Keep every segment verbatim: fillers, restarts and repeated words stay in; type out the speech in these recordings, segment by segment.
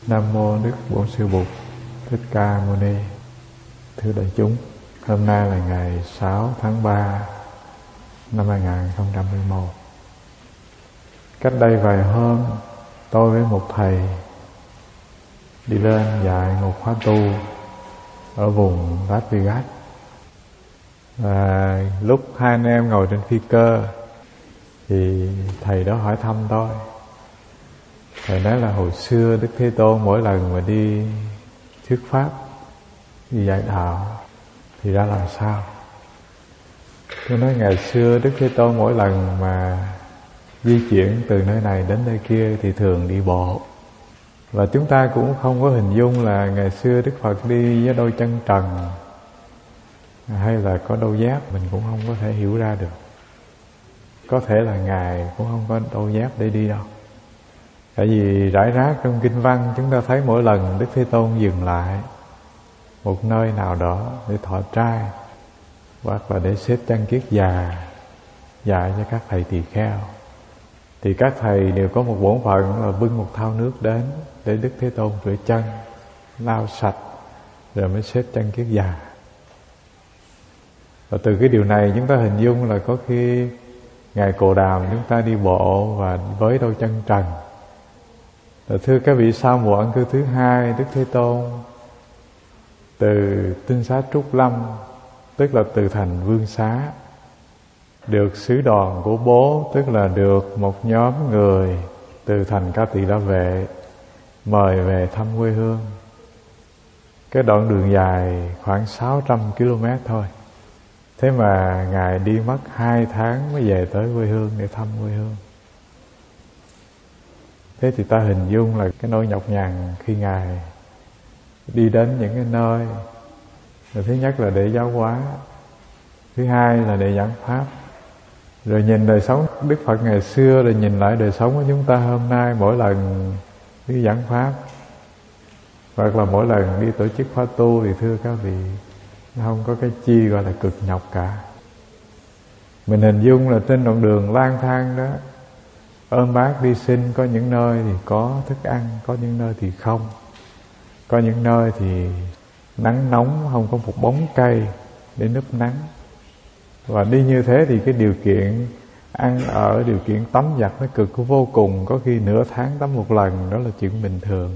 Nam mô Đức Bổn Sư Bụt Thích Ca Mâu Ni. Thưa đại chúng, hôm nay là ngày sáu tháng ba năm hai nghìn không trăm mười một. Cách đây vài hôm, tôi với một thầy đi lên dạy một khóa tu ở vùng Las Vegas. Và lúc hai anh em ngồi trên phi cơ thì thầy đó hỏi thăm tôi. Thầy nói là hồi xưa Đức Thế Tôn mỗi lần mà đi thuyết pháp, đi dạy đạo thì ra làm sao? Tôi nói ngày xưa Đức Thế Tôn mỗi lần mà di chuyển từ nơi này đến nơi kia thì thường đi bộ. Và chúng ta cũng không có hình dung là ngày xưa Đức Phật đi với đôi chân trần hay là có đôi dép, mình cũng không có thể hiểu ra được. Có thể là Ngài cũng không có đôi dép để đi đâu. Tại vì rải rác trong kinh văn chúng ta thấy mỗi lần Đức Thế Tôn dừng lại một nơi nào đó để thọ trai hoặc là để xếp chăn kiết già dạy cho các thầy tỳ kheo, thì các thầy đều có một bổn phận là bưng một thau nước đến để Đức Thế Tôn rửa chân, lau sạch rồi mới xếp chân kiết già. Và từ cái điều này chúng ta hình dung là có khi Ngài Cồ Đàm chúng ta đi bộ và với đôi chân trần. Và thưa các vị, sau mùa ân cư thứ hai, Đức Thế Tôn từ Tinh Xá Trúc Lâm, tức là từ thành Vương Xá, được sứ đoàn của bố, tức là được một nhóm người từ thành Ca Tỳ La Vệ mời về thăm quê hương. Cái đoạn đường dài khoảng sáu trăm ki lô mét thôi. Thế mà Ngài đi mất hai tháng mới về tới quê hương để thăm quê hương. Thế thì ta hình dung là cái nỗi nhọc nhằn khi Ngài đi đến những cái nơi, thứ nhất là để giáo hóa, thứ hai là để giảng pháp. Rồi nhìn đời sống Đức Phật ngày xưa, rồi nhìn lại đời sống của chúng ta hôm nay, mỗi lần đi giảng pháp hoặc là mỗi lần đi tổ chức khóa tu thì thưa các vị, không có cái chi gọi là cực nhọc cả. Mình hình dung là trên đoạn đường lang thang đó, ôm bát đi xin, có những nơi thì có thức ăn, có những nơi thì không. Có những nơi thì nắng nóng, không có một bóng cây để núp nắng. Và đi như thế thì cái điều kiện ăn ở, điều kiện tắm giặt nó cực vô cùng. Có khi nửa tháng tắm một lần, đó là chuyện bình thường.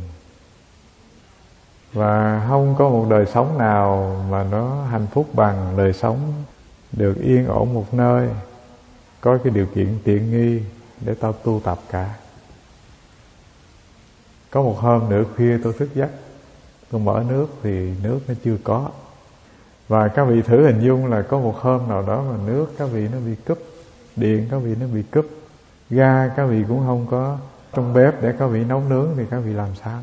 Và không có một đời sống nào mà nó hạnh phúc bằng đời sống được yên ổn một nơi, có cái điều kiện tiện nghi để tao tu tập cả. Có một hôm nửa khuya tôi thức giấc, tôi mở nước thì nước nó chưa có. Và các vị thử hình dung là có một hôm nào đó mà nước các vị nó bị cúp, điện các vị nó bị cúp, ga các vị cũng không có trong bếp để các vị nấu nướng thì các vị làm sao?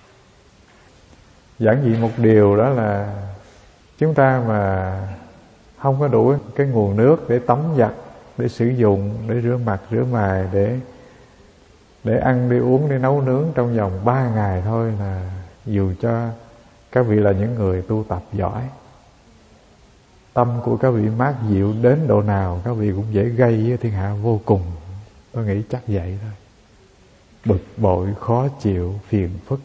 Giản dị một điều đó là chúng ta mà không có đủ cái nguồn nước để tắm giặt, để sử dụng, để rửa mặt, rửa mài, để để ăn, để uống, để nấu nướng trong vòng ba ngày thôi, là dù cho các vị là những người tu tập giỏi, tâm của các vị mát dịu đến độ nào, các vị cũng dễ gây với thiên hạ vô cùng. Tôi nghĩ chắc vậy thôi. Bực bội, khó chịu, phiền phức.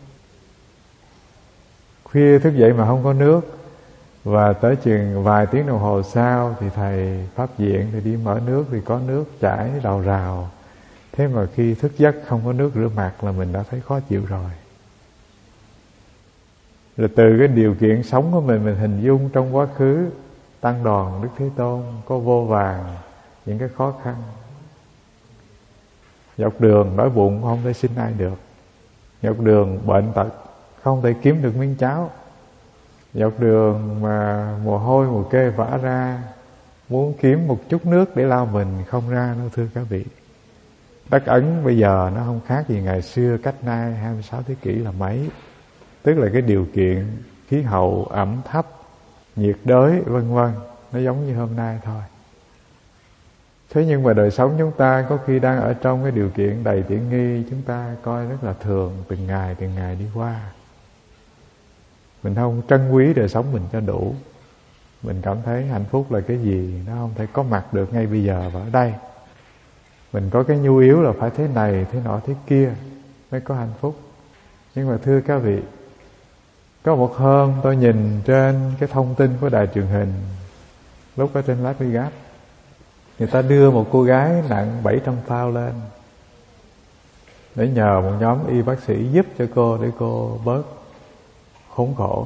Khuya thức dậy mà không có nước, và tới chừng vài tiếng đồng hồ sau thì thầy pháp viện thì đi mở nước thì có nước chảy rào rào. Thế mà khi thức giấc không có nước rửa mặt là mình đã thấy khó chịu rồi. Rồi từ cái điều kiện sống của mình, mình hình dung trong quá khứ tăng đoàn Đức Thế Tôn có vô vàn những cái khó khăn. Dọc đường đói bụng không thể xin ai được, dọc đường bệnh tật không thể kiếm được miếng cháo, dọc đường mà mồ hôi mồ kê vã ra, muốn kiếm một chút nước để lau mình không ra đâu thưa các vị. Đất Ấn bây giờ nó không khác gì ngày xưa cách nay hai mươi sáu thế kỷ là mấy. Tức là cái điều kiện khí hậu ẩm thấp, nhiệt đới vân vân, nó giống như hôm nay thôi. Thế nhưng mà đời sống chúng ta có khi đang ở trong cái điều kiện đầy tiện nghi, chúng ta coi rất là thường, từng ngày từng ngày đi qua. Mình không trân quý đời sống mình cho đủ. Mình cảm thấy hạnh phúc là cái gì nó không thể có mặt được ngay bây giờ và ở đây. Mình có cái nhu yếu là phải thế này, thế nọ, thế kia mới có hạnh phúc. Nhưng mà thưa các vị, có một hôm tôi nhìn trên cái thông tin của đài truyền hình, lúc ở trên Las Vegas, người ta đưa một cô gái nặng bảy trăm pound lên để nhờ một nhóm y bác sĩ giúp cho cô, để cô bớt khốn khổ.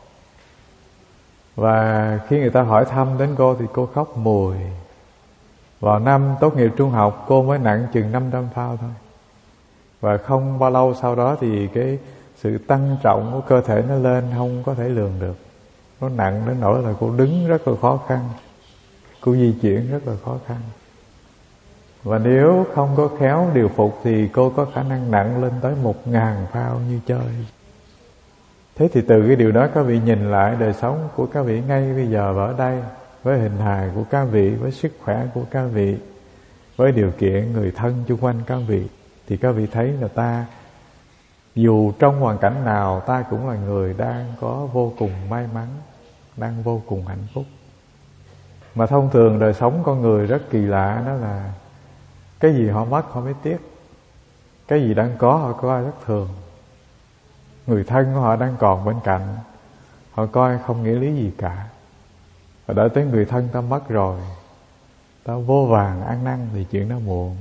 Và khi người ta hỏi thăm đến cô thì cô khóc mùi. Vào năm tốt nghiệp trung học cô mới nặng chừng năm trăm pound thôi. Và không bao lâu sau đó thì cái sự tăng trọng của cơ thể nó lên không có thể lường được. Nó nặng đến nỗi là cô đứng rất là khó khăn, cô di chuyển rất là khó khăn. Và nếu không có khéo điều phục thì cô có khả năng nặng lên tới một ngàn pound như chơi. Thế thì từ cái điều đó các vị nhìn lại đời sống của các vị ngay bây giờ và ở đây, với hình hài của các vị, với sức khỏe của các vị, với điều kiện người thân chung quanh các vị, thì các vị thấy là ta dù trong hoàn cảnh nào ta cũng là người đang có vô cùng may mắn, đang vô cùng hạnh phúc. Mà thông thường đời sống con người rất kỳ lạ, đó là cái gì họ mất họ mới tiếc, cái gì đang có họ coi rất thường. Người thân của họ đang còn bên cạnh, họ coi không nghĩa lý gì cả. Và đợi tới người thân ta mất rồi, ta vô vàn ăn năn thì chuyện đó muộn.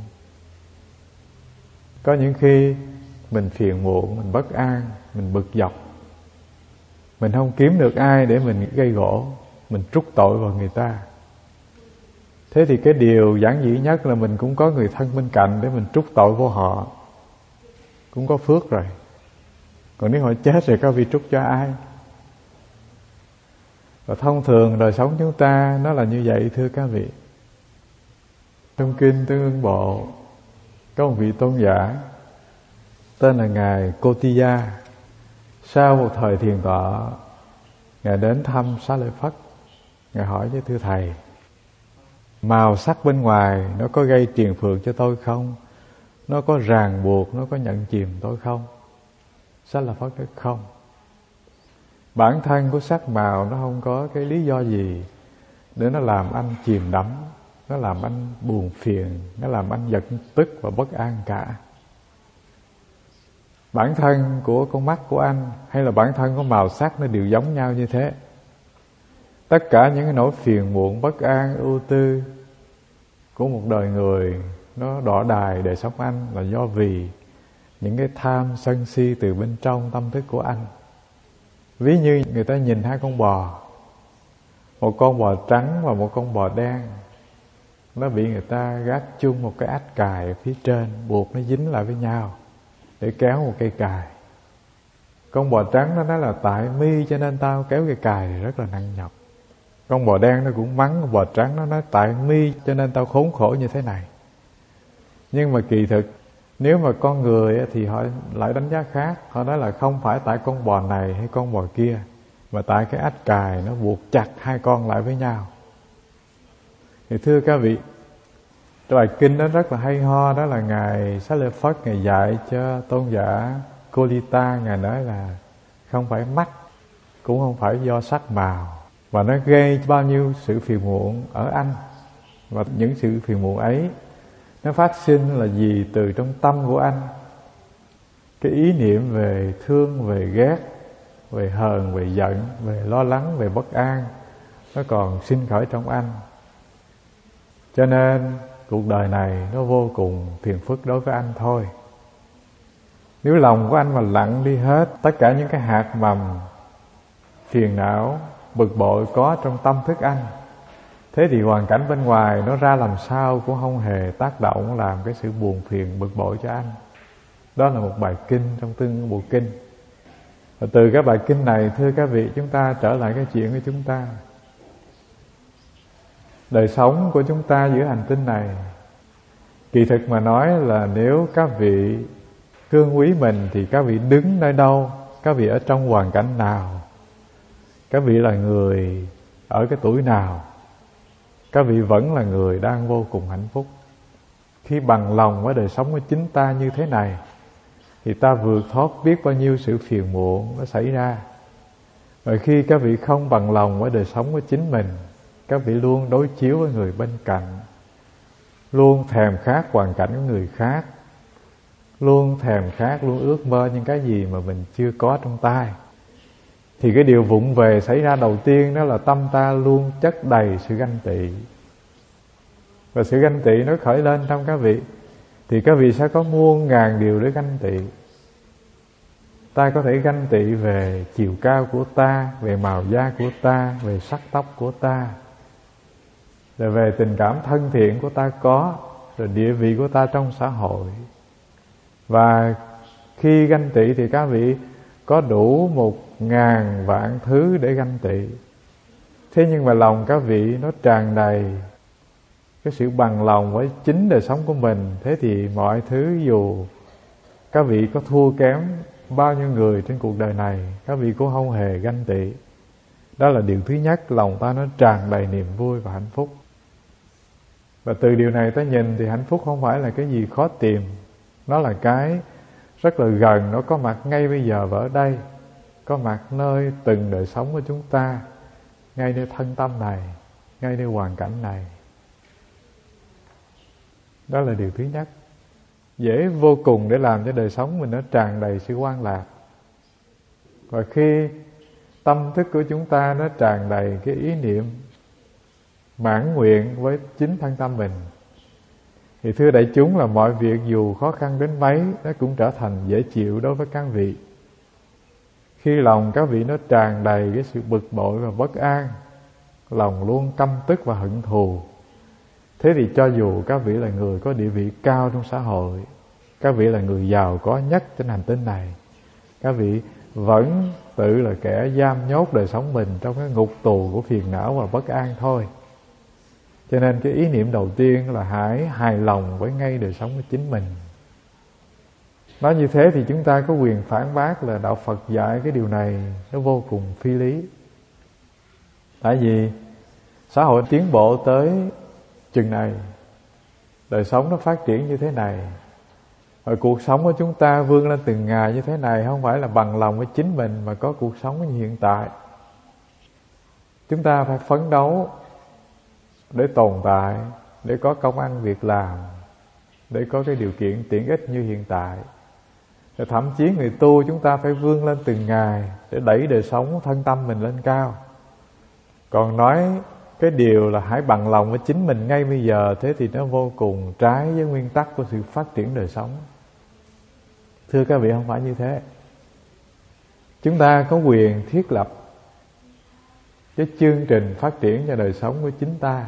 Có những khi mình phiền muộn, mình bất an, mình bực dọc, mình không kiếm được ai để mình gây gổ, mình trút tội vào người ta. Thế thì cái điều giản dị nhất là mình cũng có người thân bên cạnh để mình trút tội vô họ, cũng có phước rồi. Còn nếu họ chết rồi các vị trút cho ai? Và thông thường đời sống chúng ta nó là như vậy thưa các vị. Trong kinh Tương Ưng Bộ có một vị tôn giả tên là Ngài Kotiya. Sau một thời thiền tọa, Ngài đến thăm Xá Lợi Phất. Ngài hỏi với thưa thầy, màu sắc bên ngoài nó có gây triền phượng cho tôi không? Nó có ràng buộc, nó có nhận chìm tôi không? Xá Lợi Phất nói không. Bản thân của sắc màu nó không có cái lý do gì để nó làm anh chìm đắm, nó làm anh buồn phiền, nó làm anh giận tức và bất an cả. Bản thân của con mắt của anh hay là bản thân của màu sắc nó đều giống nhau như thế. Tất cả những cái nỗi phiền muộn, bất an, ưu tư của một đời người nó đọa đài đời sống anh là do vì những cái tham sân si từ bên trong tâm thức của anh. Ví như người ta nhìn hai con bò, một con bò trắng và một con bò đen, nó bị người ta gác chung một cái ách cài ở phía trên, buộc nó dính lại với nhau để kéo một cây cài. Con bò trắng nó nói là tại mi cho nên tao kéo cây cài thì rất là nặng nhọc. Con bò đen nó cũng mắng con bò trắng, nó nói tại mi cho nên tao khốn khổ như thế này. Nhưng mà kỳ thực nếu mà con người thì họ lại đánh giá khác. Họ nói là không phải tại con bò này hay con bò kia, mà tại cái ách cài nó buộc chặt hai con lại với nhau. Thì thưa các vị, bài kinh đó rất là hay ho. Đó là Ngài Xá Lợi Phất, Ngài dạy cho tôn giả Kolita. Ngài nói là không phải mắt, cũng không phải do sắc màu, và nó gây bao nhiêu sự phiền muộn ở anh. Và những sự phiền muộn ấy nó phát sinh là gì? Từ trong tâm của anh. Cái ý niệm về thương, về ghét, về hờn, về giận, về lo lắng, về bất an, nó còn sinh khởi trong anh. Cho nên cuộc đời này nó vô cùng phiền phức đối với anh thôi. Nếu lòng của anh mà lặng đi hết tất cả những cái hạt mầm phiền não, bực bội có trong tâm thức anh, thế thì hoàn cảnh bên ngoài nó ra làm sao cũng không hề tác động làm cái sự buồn phiền bực bội cho anh. Đó là một bài kinh trong Tương Bộ Kinh. Và từ các bài kinh này thưa các vị, chúng ta trở lại cái chuyện của chúng ta. Đời sống của chúng ta giữa hành tinh này, kỳ thực mà nói là nếu các vị thương quý mình thì các vị đứng nơi đâu, các vị ở trong hoàn cảnh nào, các vị là người ở cái tuổi nào, các vị vẫn là người đang vô cùng hạnh phúc. Khi bằng lòng với đời sống của chính ta như thế này thì ta vượt thoát biết bao nhiêu sự phiền muộn nó xảy ra. Và khi các vị không bằng lòng với đời sống của chính mình, các vị luôn đối chiếu với người bên cạnh, luôn thèm khát hoàn cảnh của người khác, luôn thèm khát, luôn ước mơ những cái gì mà mình chưa có trong tay. Thì cái điều vụng về xảy ra đầu tiên đó là tâm ta luôn chất đầy sự ganh tị. Và sự ganh tị nó khởi lên trong các vị, thì các vị sẽ có muôn ngàn điều để ganh tị. Ta có thể ganh tị về chiều cao của ta, về màu da của ta, về sắc tóc của ta, rồi về tình cảm thân thiện của ta có, rồi địa vị của ta trong xã hội. Và khi ganh tị thì các vị có đủ một ngàn vạn thứ để ganh tị. Thế nhưng mà lòng các vị nó tràn đầy cái sự bằng lòng với chính đời sống của mình. Thế thì mọi thứ dù các vị có thua kém bao nhiêu người trên cuộc đời này, các vị cũng không hề ganh tị. Đó là điều thứ nhất, lòng ta nó tràn đầy niềm vui và hạnh phúc. Và từ điều này ta nhìn thì hạnh phúc không phải là cái gì khó tìm. Nó là cái rất là gần, nó có mặt ngay bây giờ và ở đây, có mặt nơi từng đời sống của chúng ta, ngay nơi thân tâm này, ngay nơi hoàn cảnh này. Đó là điều thứ nhất. Dễ vô cùng để làm cho đời sống mình nó tràn đầy sự hoan lạc. Và khi tâm thức của chúng ta nó tràn đầy cái ý niệm mãn nguyện với chính thân tâm mình, thì thưa đại chúng là mọi việc dù khó khăn đến mấy, nó cũng trở thành dễ chịu đối với các vị. Khi lòng các vị nó tràn đầy cái sự bực bội và bất an, lòng luôn căm tức và hận thù, thế thì cho dù các vị là người có địa vị cao trong xã hội, các vị là người giàu có nhất trên hành tinh này, các vị vẫn tự là kẻ giam nhốt đời sống mình trong cái ngục tù của phiền não và bất an thôi. Cho nên cái ý niệm đầu tiên là hãy hài lòng với ngay đời sống của chính mình. Nói như thế thì chúng ta có quyền phản bác là đạo Phật dạy cái điều này nó vô cùng phi lý. Tại vì xã hội tiến bộ tới chừng này, đời sống nó phát triển như thế này, rồi cuộc sống của chúng ta vươn lên từng ngày như thế này, không phải là bằng lòng với chính mình mà có cuộc sống như hiện tại. Chúng ta phải phấn đấu để tồn tại, để có công ăn việc làm, để có cái điều kiện tiện ích như hiện tại. Rồi thậm chí người tu chúng ta phải vươn lên từng ngày để đẩy đời sống thân tâm mình lên cao. Còn nói cái điều là hãy bằng lòng với chính mình ngay bây giờ, thế thì nó vô cùng trái với nguyên tắc của sự phát triển đời sống. Thưa các vị, không phải như thế. Chúng ta có quyền thiết lập cái chương trình phát triển cho đời sống của chính ta.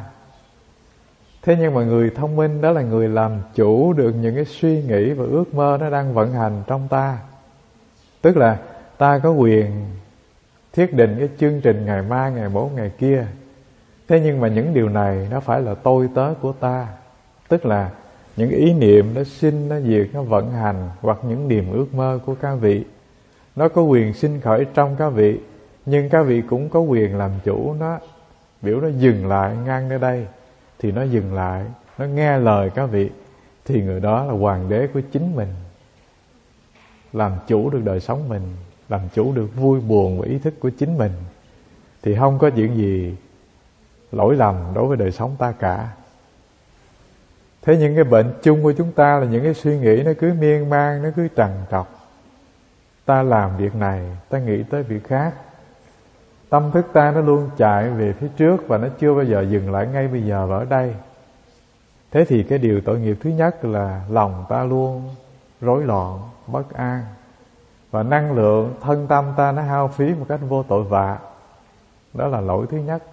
Thế nhưng mà người thông minh đó là người làm chủ được những cái suy nghĩ và ước mơ nó đang vận hành trong ta. Tức là ta có quyền thiết định cái chương trình ngày mai, ngày mốt, ngày kia. Thế nhưng mà những điều này nó phải là tôi tớ của ta. Tức là những ý niệm nó sinh, nó diệt, nó vận hành, hoặc những niềm ước mơ của các vị, nó có quyền sinh khởi trong các vị, nhưng các vị cũng có quyền làm chủ nó. Biểu nó dừng lại ngang nơi đây thì nó dừng lại, nó nghe lời các vị, thì người đó là hoàng đế của chính mình, làm chủ được đời sống mình, làm chủ được vui buồn và ý thức của chính mình, thì không có chuyện gì lỗi lầm đối với đời sống ta cả. Thế nhưng cái bệnh chung của chúng ta là những cái suy nghĩ nó cứ miên man, nó cứ trằn trọc. Ta làm việc này, ta nghĩ tới việc khác. Tâm thức ta nó luôn chạy về phía trước và nó chưa bao giờ dừng lại ngay bây giờ và ở đây. Thế thì cái điều tội nghiệp thứ nhất là lòng ta luôn rối loạn, bất an, và năng lượng thân tâm ta nó hao phí một cách vô tội vạ. Đó là lỗi thứ nhất.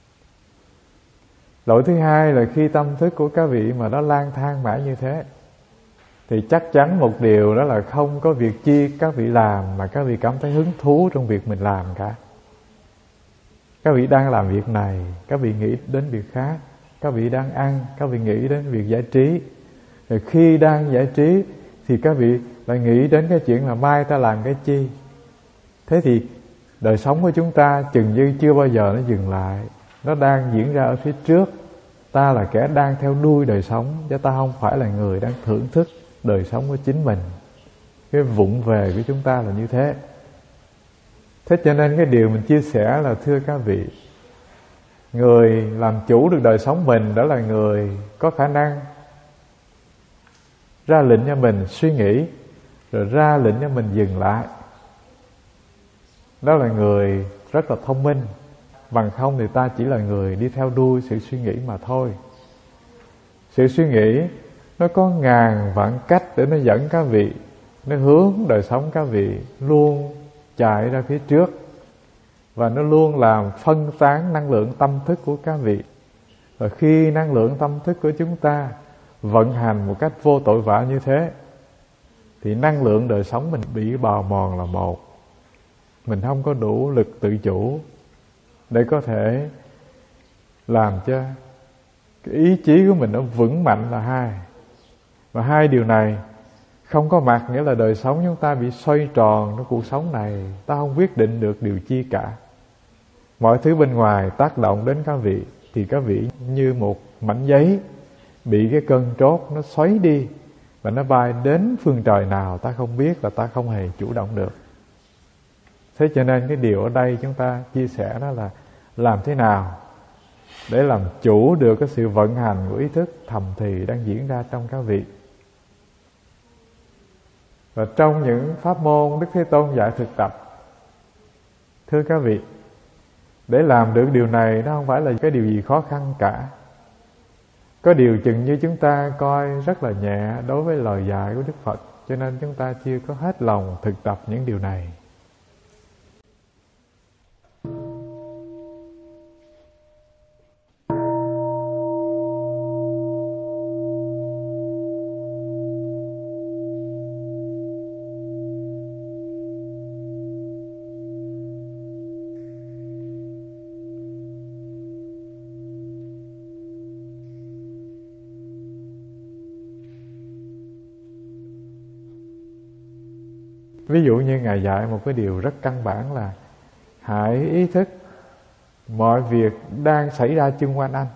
Lỗi thứ hai là khi tâm thức của các vị mà nó lang thang mãi như thế, thì chắc chắn một điều đó là không có việc chi các vị làm mà các vị cảm thấy hứng thú trong việc mình làm cả. Các vị đang làm việc này, các vị nghĩ đến việc khác. Các vị đang ăn, các vị nghĩ đến việc giải trí. Rồi khi đang giải trí thì các vị lại nghĩ đến cái chuyện là mai ta làm cái chi. Thế thì đời sống của chúng ta chừng như chưa bao giờ nó dừng lại, nó đang diễn ra ở phía trước. Ta là kẻ đang theo đuôi đời sống, chứ ta không phải là người đang thưởng thức đời sống của chính mình. Cái vụng về của chúng ta là như thế. Thế cho nên cái điều mình chia sẻ là, thưa các vị, người làm chủ được đời sống mình đó là người có khả năng ra lệnh cho mình suy nghĩ, rồi ra lệnh cho mình dừng lại. Đó là người rất là thông minh. Bằng không thì ta chỉ là người đi theo đuôi sự suy nghĩ mà thôi. Sự suy nghĩ nó có ngàn vạn cách để nó dẫn các vị, nó hướng đời sống các vị luôn chạy ra phía trước, và nó luôn làm phân tán năng lượng tâm thức của các vị. Và khi năng lượng tâm thức của chúng ta vận hành một cách vô tội vạ như thế, thì năng lượng đời sống mình bị bào mòn là một. Mình không có đủ lực tự chủ để có thể làm cho cái ý chí của mình nó vững mạnh là hai. Và hai điều này không có mặt nghĩa là đời sống chúng ta bị xoay tròn trong cuộc sống này, ta không quyết định được điều chi cả. Mọi thứ bên ngoài tác động đến các vị thì các vị như một mảnh giấy bị cái cơn trót nó xoáy đi, và nó bay đến phương trời nào ta không biết, là ta không hề chủ động được. Thế cho nên cái điều ở đây chúng ta chia sẻ đó là làm thế nào để làm chủ được cái sự vận hành của ý thức thầm thì đang diễn ra trong các vị. Và trong những pháp môn Đức Thế Tôn dạy thực tập, thưa các vị, để làm được điều này nó không phải là cái điều gì khó khăn cả. Có điều chừng như chúng ta coi rất là nhẹ đối với lời dạy của Đức Phật, cho nên chúng ta chưa có hết lòng thực tập những điều này. Ví dụ như Ngài dạy một cái điều rất căn bản là hãy ý thức mọi việc đang xảy ra chung quanh anh.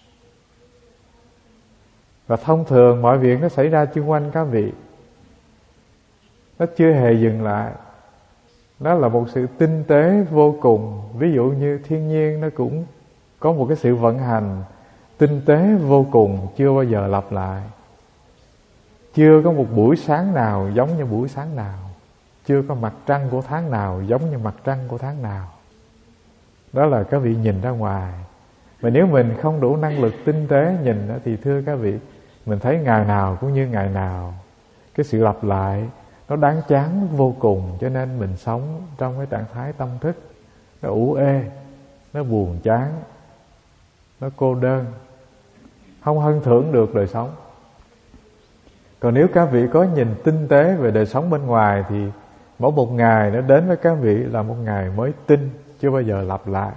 Và thông thường mọi việc nó xảy ra chung quanh các vị, nó chưa hề dừng lại. Nó là một sự tinh tế vô cùng. Ví dụ như thiên nhiên nó cũng có một cái sự vận hành tinh tế vô cùng, chưa bao giờ lặp lại. Chưa có một buổi sáng nào giống như buổi sáng nào, chưa có mặt trăng của tháng nào giống như mặt trăng của tháng nào. Đó là các vị nhìn ra ngoài. Và nếu mình không đủ năng lực tinh tế nhìn đó, thì thưa các vị, mình thấy ngày nào cũng như ngày nào. Cái sự lặp lại nó đáng chán vô cùng. Cho nên mình sống trong cái trạng thái tâm thức nó ủ ê, nó buồn chán, nó cô đơn, không hân thưởng được đời sống. Còn nếu các vị có nhìn tinh tế về đời sống bên ngoài, thì mỗi một ngày nó đến với các vị là một ngày mới tinh, chưa bao giờ lặp lại.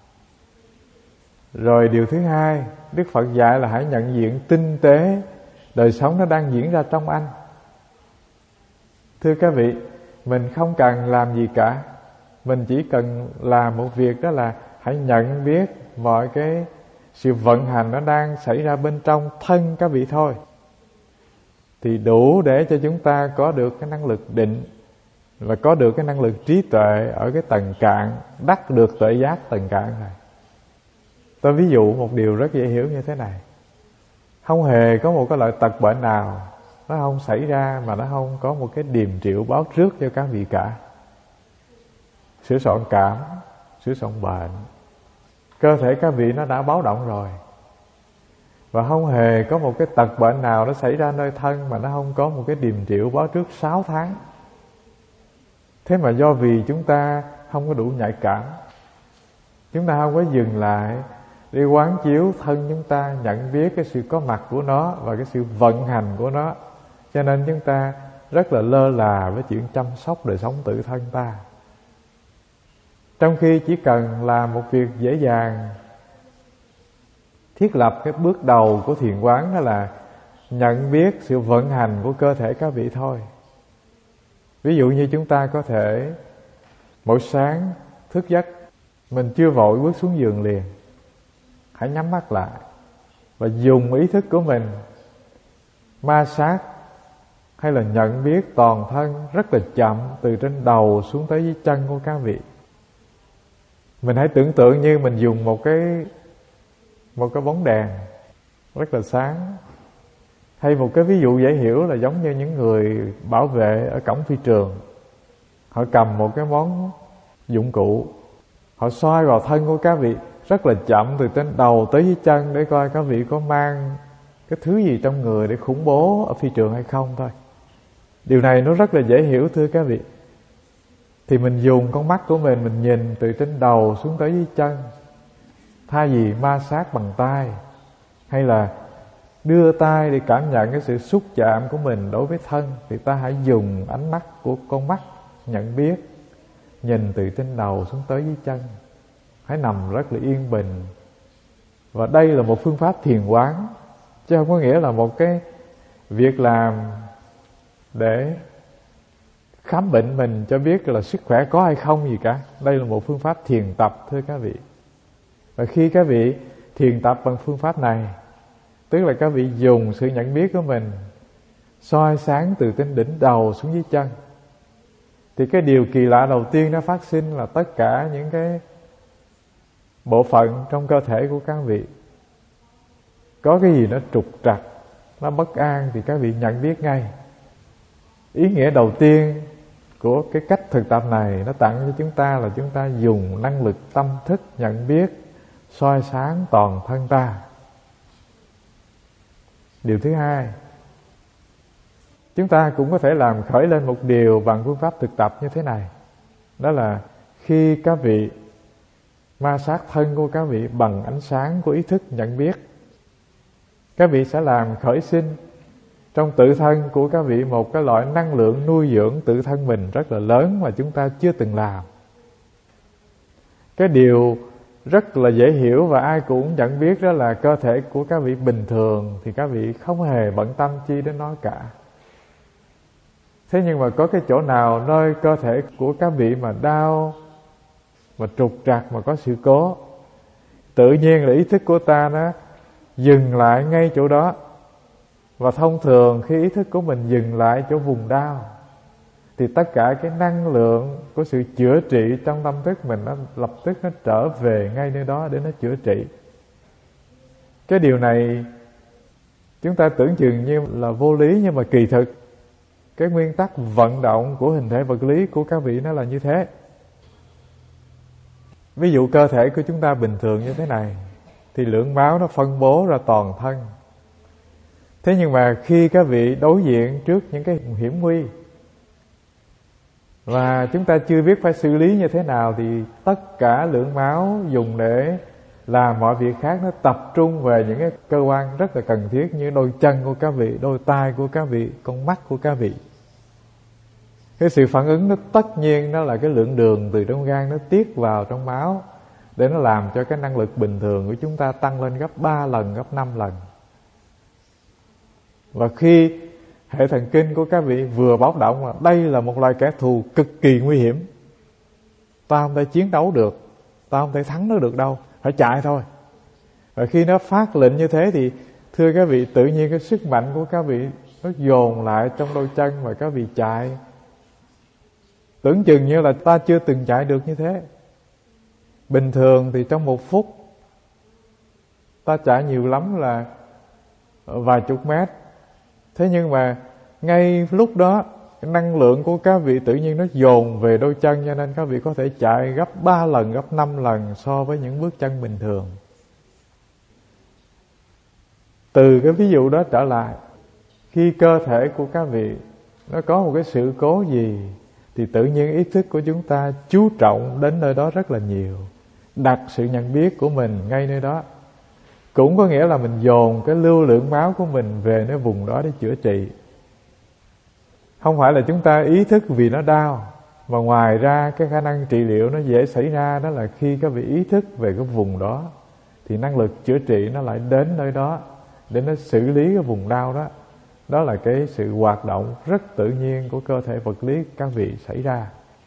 Rồi điều thứ hai, Đức Phật dạy là hãy nhận diện tinh tế đời sống nó đang diễn ra trong anh. Thưa các vị, mình không cần làm gì cả. Mình chỉ cần làm một việc, đó là hãy nhận biết mọi cái sự vận hành nó đang xảy ra bên trong thân các vị thôi, thì đủ để cho chúng ta có được cái năng lực định và có được cái năng lực trí tuệ ở cái tầng cạn, đắc được tuệ giác tầng cạn này. Tôi ví dụ một điều rất dễ hiểu như thế này. Không hề có một cái loại tật bệnh nào nó không xảy ra mà nó không có một cái điềm triệu báo trước cho các vị cả. Sửa soạn cảm, sửa soạn bệnh, cơ thể các vị nó đã báo động rồi. Và không hề có một cái tật bệnh nào nó xảy ra nơi thân mà nó không có một cái điềm triệu báo trước sáu tháng. Thế mà do vì chúng ta không có đủ nhạy cảm, chúng ta không có dừng lại đi quán chiếu thân chúng ta, nhận biết cái sự có mặt của nó và cái sự vận hành của nó, cho nên chúng ta rất là lơ là với chuyện chăm sóc đời sống tự thân ta. Trong khi chỉ cần làm một việc dễ dàng, thiết lập cái bước đầu của thiền quán, đó là nhận biết sự vận hành của cơ thể các vị thôi. Ví dụ như chúng ta có thể mỗi sáng thức giấc, mình chưa vội bước xuống giường liền, hãy nhắm mắt lại và dùng ý thức của mình ma sát hay là nhận biết toàn thân rất là chậm, từ trên đầu xuống tới dưới chân của các vị. Mình hãy tưởng tượng như mình dùng một cái một cái bóng đèn rất là sáng, Hay một cái ví dụ dễ hiểu là giống như những người bảo vệ ở cổng phi trường. Họ cầm một cái món dụng cụ, họ soi vào thân của các vị rất là chậm, từ trên đầu tới dưới chân, để coi các vị có mang cái thứ gì trong người để khủng bố ở phi trường hay không thôi. Điều này nó rất là dễ hiểu thưa các vị. Thì mình dùng con mắt của mình, mình nhìn từ trên đầu xuống tới dưới chân. Thay vì ma sát bằng tay, hay là đưa tay để cảm nhận cái sự xúc chạm của mình đối với thân, thì ta hãy dùng ánh mắt của con mắt nhận biết, nhìn từ trên đầu xuống tới dưới chân. Hãy nằm rất là yên bình. Và đây là một phương pháp thiền quán, chứ không có nghĩa là một cái việc làm để khám bệnh mình cho biết là sức khỏe có hay không gì cả. Đây là một phương pháp thiền tập thưa các vị. Và khi các vị thiền tập bằng phương pháp này, tức là các vị dùng sự nhận biết của mình soi sáng từ trên đỉnh đầu xuống dưới chân, thì cái điều kỳ lạ đầu tiên nó phát sinh là tất cả những cái bộ phận trong cơ thể của các vị có cái gì nó trục trặc, nó bất an, thì các vị nhận biết ngay. Ý nghĩa đầu tiên của cái cách thực tập này nó tặng cho chúng ta là chúng ta dùng năng lực tâm thức nhận biết soi sáng toàn thân ta. Điều thứ hai, chúng ta cũng có thể làm khởi lên một điều bằng phương pháp thực tập như thế này. Đó là khi các vị ma sát thân của các vị bằng ánh sáng của ý thức nhận biết, các vị sẽ làm khởi sinh trong tự thân của các vị một cái loại năng lượng nuôi dưỡng tự thân mình rất là lớn mà chúng ta chưa từng làm. Cái điều rất là dễ hiểu và ai cũng nhận biết đó là cơ thể của các vị bình thường thì các vị không hề bận tâm chi đến nó cả. Thế nhưng mà có cái chỗ nào nơi cơ thể của các vị mà đau, mà trục trặc, mà có sự cố, tự nhiên là ý thức của ta nó dừng lại ngay chỗ đó. Và thông thường khi ý thức của mình dừng lại chỗ vùng đau, thì tất cả cái năng lượng của sự chữa trị trong tâm thức mình nó lập tức nó trở về ngay nơi đó để nó chữa trị. Cái điều này chúng ta tưởng chừng như là vô lý, nhưng mà kỳ thực cái nguyên tắc vận động của hình thể vật lý của các vị nó là như thế. Ví dụ cơ thể của chúng ta bình thường như thế này thì lượng máu nó phân bố ra toàn thân. Thế nhưng mà khi các vị đối diện trước những cái hiểm nguy và chúng ta chưa biết phải xử lý như thế nào, thì tất cả lượng máu dùng để làm mọi việc khác nó tập trung về những cái cơ quan rất là cần thiết, như đôi chân của các vị, đôi tay của các vị, con mắt của các vị. Cái sự phản ứng nó tất nhiên nó là cái lượng đường từ trong gan nó tiết vào trong máu để nó làm cho cái năng lực bình thường của chúng ta tăng lên gấp ba lần, gấp năm lần. Và khi hệ thần kinh của các vị vừa báo động là đây là một loài kẻ thù cực kỳ nguy hiểm, ta không thể chiến đấu được, ta không thể thắng nó được đâu, phải chạy thôi. Và khi nó phát lệnh như thế thì thưa các vị, tự nhiên cái sức mạnh của các vị nó dồn lại trong đôi chân và các vị chạy. Tưởng chừng như là ta chưa từng chạy được như thế. Bình thường thì trong một phút ta chạy nhiều lắm là vài chục mét. Thế nhưng mà ngay lúc đó cái năng lượng của các vị tự nhiên nó dồn về đôi chân, cho nên các vị có thể chạy gấp ba lần, gấp năm lần so với những bước chân bình thường. Từ cái ví dụ đó trở lại, khi cơ thể của các vị nó có một cái sự cố gì thì tự nhiên ý thức của chúng ta chú trọng đến nơi đó rất là nhiều, đặt sự nhận biết của mình ngay nơi đó. Cũng có nghĩa là mình dồn cái lưu lượng máu của mình về nơi vùng đó để chữa trị. Không phải là chúng ta ý thức vì nó đau, mà ngoài ra cái khả năng trị liệu nó dễ xảy ra đó là khi các vị ý thức về cái vùng đó thì năng lực chữa trị nó lại đến nơi đó để nó xử lý cái vùng đau đó. Đó là cái sự hoạt động rất tự nhiên của cơ thể vật lý các vị xảy ra.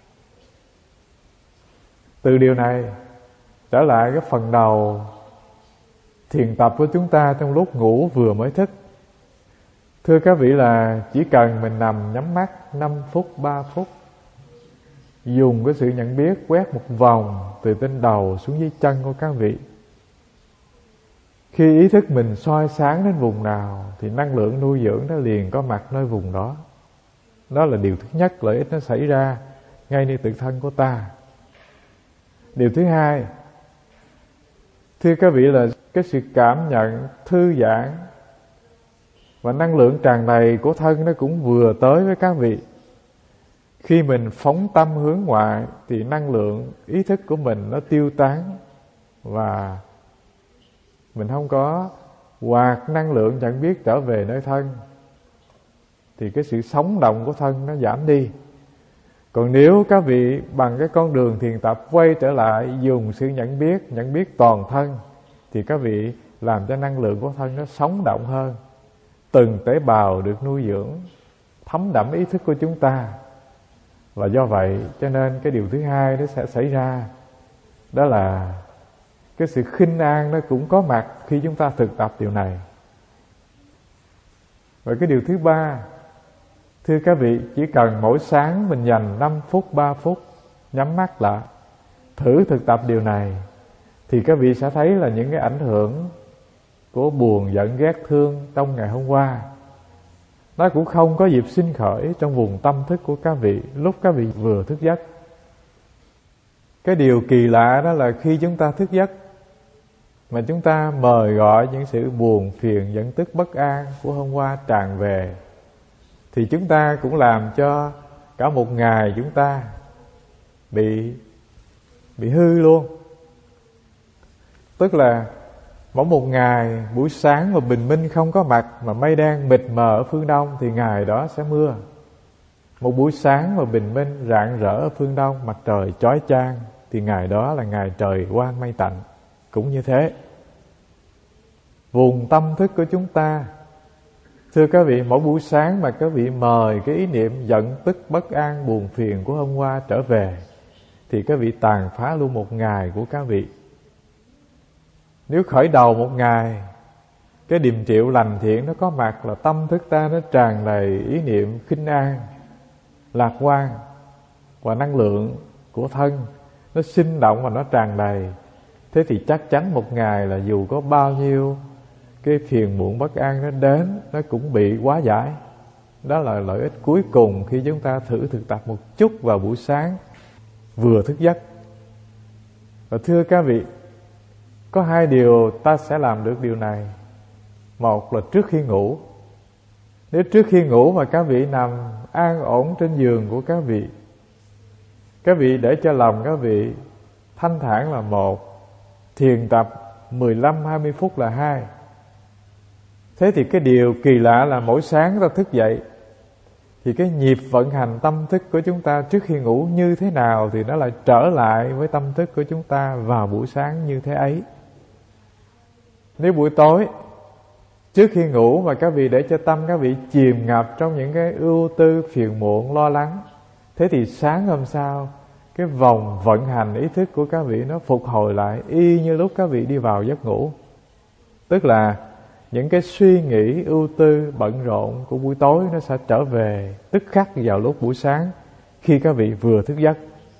Từ điều này trở lại cái phần đầu thiền tập của chúng ta trong lúc ngủ vừa mới thức. Thưa các vị là chỉ cần mình nằm nhắm mắt năm phút, ba phút, dùng cái sự nhận biết quét một vòng từ trên đầu xuống dưới chân của các vị. Khi ý thức mình soi sáng đến vùng nào thì năng lượng nuôi dưỡng nó liền có mặt nơi vùng đó. Đó là điều thứ nhất, lợi ích nó xảy ra ngay nơi tự thân của ta. Điều thứ hai, thưa các vị, là cái sự cảm nhận thư giãn và năng lượng tràn đầy của thân nó cũng vừa tới với các vị. Khi mình phóng tâm hướng ngoại thì năng lượng ý thức của mình nó tiêu tán, và mình không có quạt năng lượng nhận biết trở về nơi thân, thì cái sự sống động của thân nó giảm đi. Còn nếu các vị bằng cái con đường thiền tập quay trở lại dùng sự nhận biết, nhận biết toàn thân, thì các vị làm cho năng lượng của thân nó sống động hơn. Từng tế bào được nuôi dưỡng, thấm đẫm ý thức của chúng ta. Và do vậy cho nên cái điều thứ hai nó sẽ xảy ra, đó là cái sự khinh an nó cũng có mặt khi chúng ta thực tập điều này. Và cái điều thứ ba, thưa các vị, chỉ cần mỗi sáng mình dành năm phút, ba phút nhắm mắt lại, thử thực tập điều này, thì các vị sẽ thấy là những cái ảnh hưởng của buồn, giận, ghét, thương trong ngày hôm qua nó cũng không có dịp sinh khởi trong vùng tâm thức của các vị lúc các vị vừa thức giấc. Cái điều kỳ lạ đó là khi chúng ta thức giấc mà chúng ta mời gọi những sự buồn, phiền, giận, tức, bất an của hôm qua tràn về, thì chúng ta cũng làm cho cả một ngày chúng ta bị bị hư luôn. Tức là mỗi một ngày buổi sáng mà bình minh không có mặt, mà mây đen mịt mờ ở phương đông, thì ngày đó sẽ mưa. Một buổi sáng mà bình minh rạng rỡ ở phương đông, mặt trời chói chang, thì ngày đó là ngày trời quang mây tạnh. Cũng như thế, vùng tâm thức của chúng ta, thưa các vị, mỗi buổi sáng mà các vị mời cái ý niệm giận, tức, bất an, buồn phiền của hôm qua trở về, thì các vị tàn phá luôn một ngày của các vị. Nếu khởi đầu một ngày cái điềm triệu lành thiện nó có mặt, là tâm thức ta nó tràn đầy ý niệm khinh an, lạc quan, và năng lượng của thân nó sinh động và nó tràn đầy, thế thì chắc chắn một ngày là dù có bao nhiêu cái phiền muộn bất an nó đến, nó cũng bị hóa giải. Đó là lợi ích cuối cùng khi chúng ta thử thực tập một chút vào buổi sáng vừa thức giấc. Và thưa các vị, có hai điều ta sẽ làm được điều này. Một là trước khi ngủ. Nếu trước khi ngủ mà các vị nằm an ổn trên giường của các vị, các vị để cho lòng các vị thanh thản là một, thiền tập mười lăm hai mươi phút là hai. Thế thì cái điều kỳ lạ là mỗi sáng ta thức dậy thì cái nhịp vận hành tâm thức của chúng ta trước khi ngủ như thế nào, thì nó lại trở lại với tâm thức của chúng ta vào buổi sáng như thế ấy. Nếu buổi tối trước khi ngủ mà các vị để cho tâm các vị chìm ngập trong những cái ưu tư, phiền muộn, lo lắng, thế thì sáng hôm sau cái vòng vận hành ý thức của các vị nó phục hồi lại y như lúc các vị đi vào giấc ngủ. Tức là những cái suy nghĩ ưu tư, bận rộn của buổi tối nó sẽ trở về tức khắc vào lúc buổi sáng khi các vị vừa thức giấc.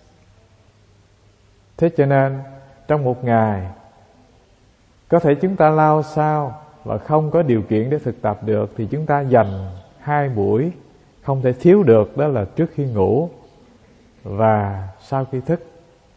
Thế cho nên trong một ngày có thể chúng ta lao sao và không có điều kiện để thực tập được, thì chúng ta dành hai buổi không thể thiếu được, đó là trước khi ngủ và sau khi thức.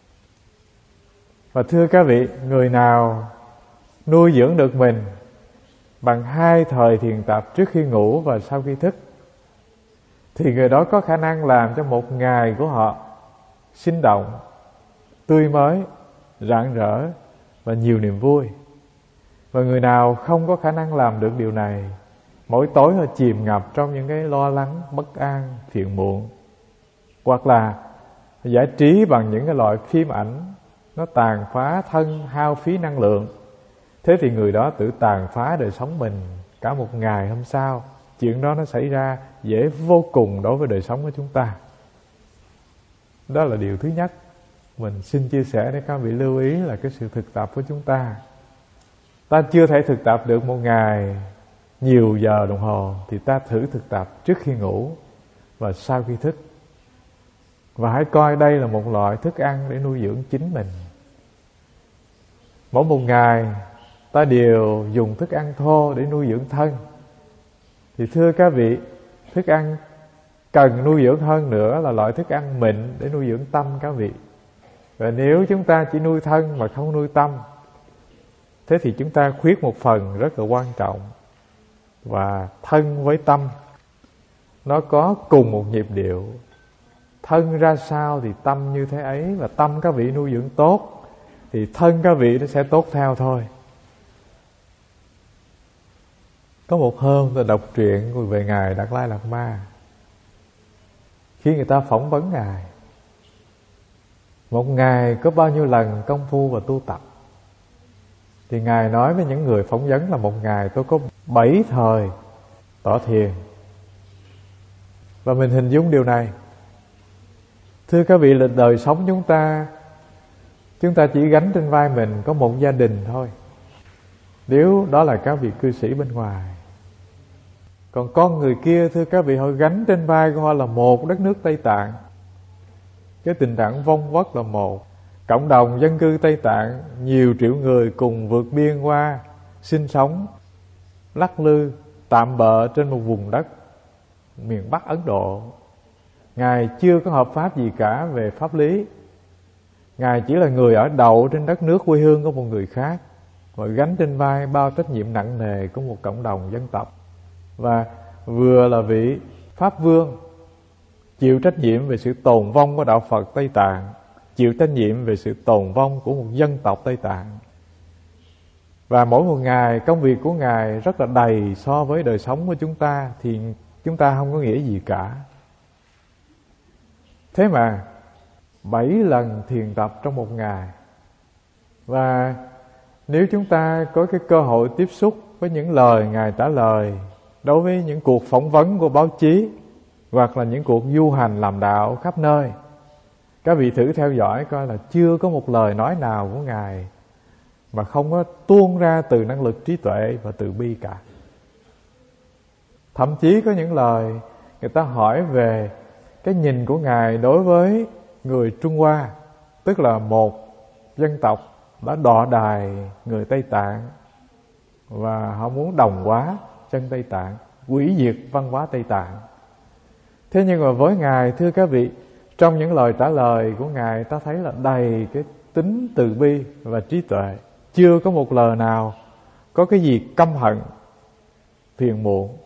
Và thưa các vị, người nào nuôi dưỡng được mình bằng hai thời thiền tập trước khi ngủ và sau khi thức, thì người đó có khả năng làm cho một ngày của họ sinh động, tươi mới, rạng rỡ và nhiều niềm vui. Và người nào không có khả năng làm được điều này, mỗi tối họ chìm ngập trong những cái lo lắng, bất an, phiền muộn, hoặc là giải trí bằng những cái loại phim ảnh nó tàn phá thân, hao phí năng lượng, thế thì người đó tự tàn phá đời sống mình cả một ngày hôm sau. Chuyện đó nó xảy ra dễ vô cùng đối với đời sống của chúng ta. Đó là điều thứ nhất mình xin chia sẻ để các vị lưu ý, là cái sự thực tập của chúng ta. Ta chưa thể thực tập được một ngày nhiều giờ đồng hồ, thì ta thử thực tập trước khi ngủ và sau khi thức. Và hãy coi đây là một loại thức ăn để nuôi dưỡng chính mình. Mỗi một ngày ta đều dùng thức ăn thô để nuôi dưỡng thân. Thì thưa các vị, thức ăn cần nuôi dưỡng hơn nữa là loại thức ăn mịn để nuôi dưỡng tâm các vị. Và nếu chúng ta chỉ nuôi thân mà không nuôi tâm, thế thì chúng ta khuyết một phần rất là quan trọng. Và thân với tâm nó có cùng một nhịp điệu. Thân ra sao thì tâm như thế ấy. Và tâm các vị nuôi dưỡng tốt thì thân các vị nó sẽ tốt theo thôi. Có một hôm tôi đọc truyện về Ngài Đạt Lai Lạt Ma. Khi người ta phỏng vấn Ngài, một ngày có bao nhiêu lần công phu và tu tập, thì Ngài nói với những người phỏng vấn là một ngày tôi có bảy thời tọa thiền. Và mình hình dung điều này. Thưa các vị, là đời sống chúng ta, chúng ta chỉ gánh trên vai mình có một gia đình thôi, nếu đó là các vị cư sĩ bên ngoài. Còn con người kia, thưa các vị, họ gánh trên vai của họ là một đất nước Tây Tạng. Cái tình trạng vong vất là một. Cộng đồng dân cư Tây Tạng nhiều triệu người cùng vượt biên qua sinh sống lắc lư tạm bợ trên một vùng đất miền Bắc Ấn Độ. Ngài chưa có hợp pháp gì cả về pháp lý. Ngài chỉ là người ở đậu trên đất nước quê hương của một người khác, và gánh trên vai bao trách nhiệm nặng nề của một cộng đồng dân tộc. Và vừa là vị Pháp Vương, chịu trách nhiệm về sự tồn vong của đạo Phật Tây Tạng, chịu trách nhiệm về sự tồn vong của một dân tộc Tây Tạng. Và mỗi một ngày công việc của Ngài rất là đầy so với đời sống của chúng ta, thì chúng ta không có nghĩa gì cả. Thế mà bảy lần thiền tập trong một ngày. Và nếu chúng ta có cái cơ hội tiếp xúc với những lời Ngài trả lời đối với những cuộc phỏng vấn của báo chí, hoặc là những cuộc du hành làm đạo khắp nơi, các vị thử theo dõi coi là chưa có một lời nói nào của Ngài mà không có tuôn ra từ năng lực trí tuệ và từ bi cả. Thậm chí có những lời người ta hỏi về cái nhìn của Ngài đối với người Trung Hoa, tức là một dân tộc đã đọa đài người Tây Tạng, và họ muốn đồng hóa chân Tây Tạng, hủy diệt văn hóa Tây Tạng. Thế nhưng mà với Ngài, thưa các vị, trong những lời trả lời của Ngài, ta thấy là đầy cái tính từ bi và trí tuệ. Chưa có một lời nào có cái gì căm hận, phiền muộn.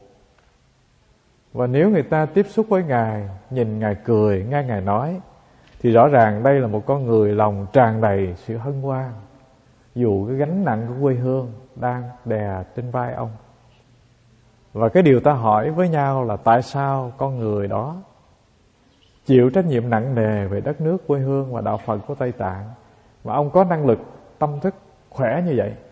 Và nếu người ta tiếp xúc với Ngài, nhìn Ngài cười, nghe Ngài nói, thì rõ ràng đây là một con người lòng tràn đầy sự hân hoan, dù cái gánh nặng của quê hương đang đè trên vai ông. Và cái điều ta hỏi với nhau là tại sao con người đó chịu trách nhiệm nặng nề về đất nước quê hương và đạo Phật của Tây Tạng, mà ông có năng lực tâm thức khỏe như vậy,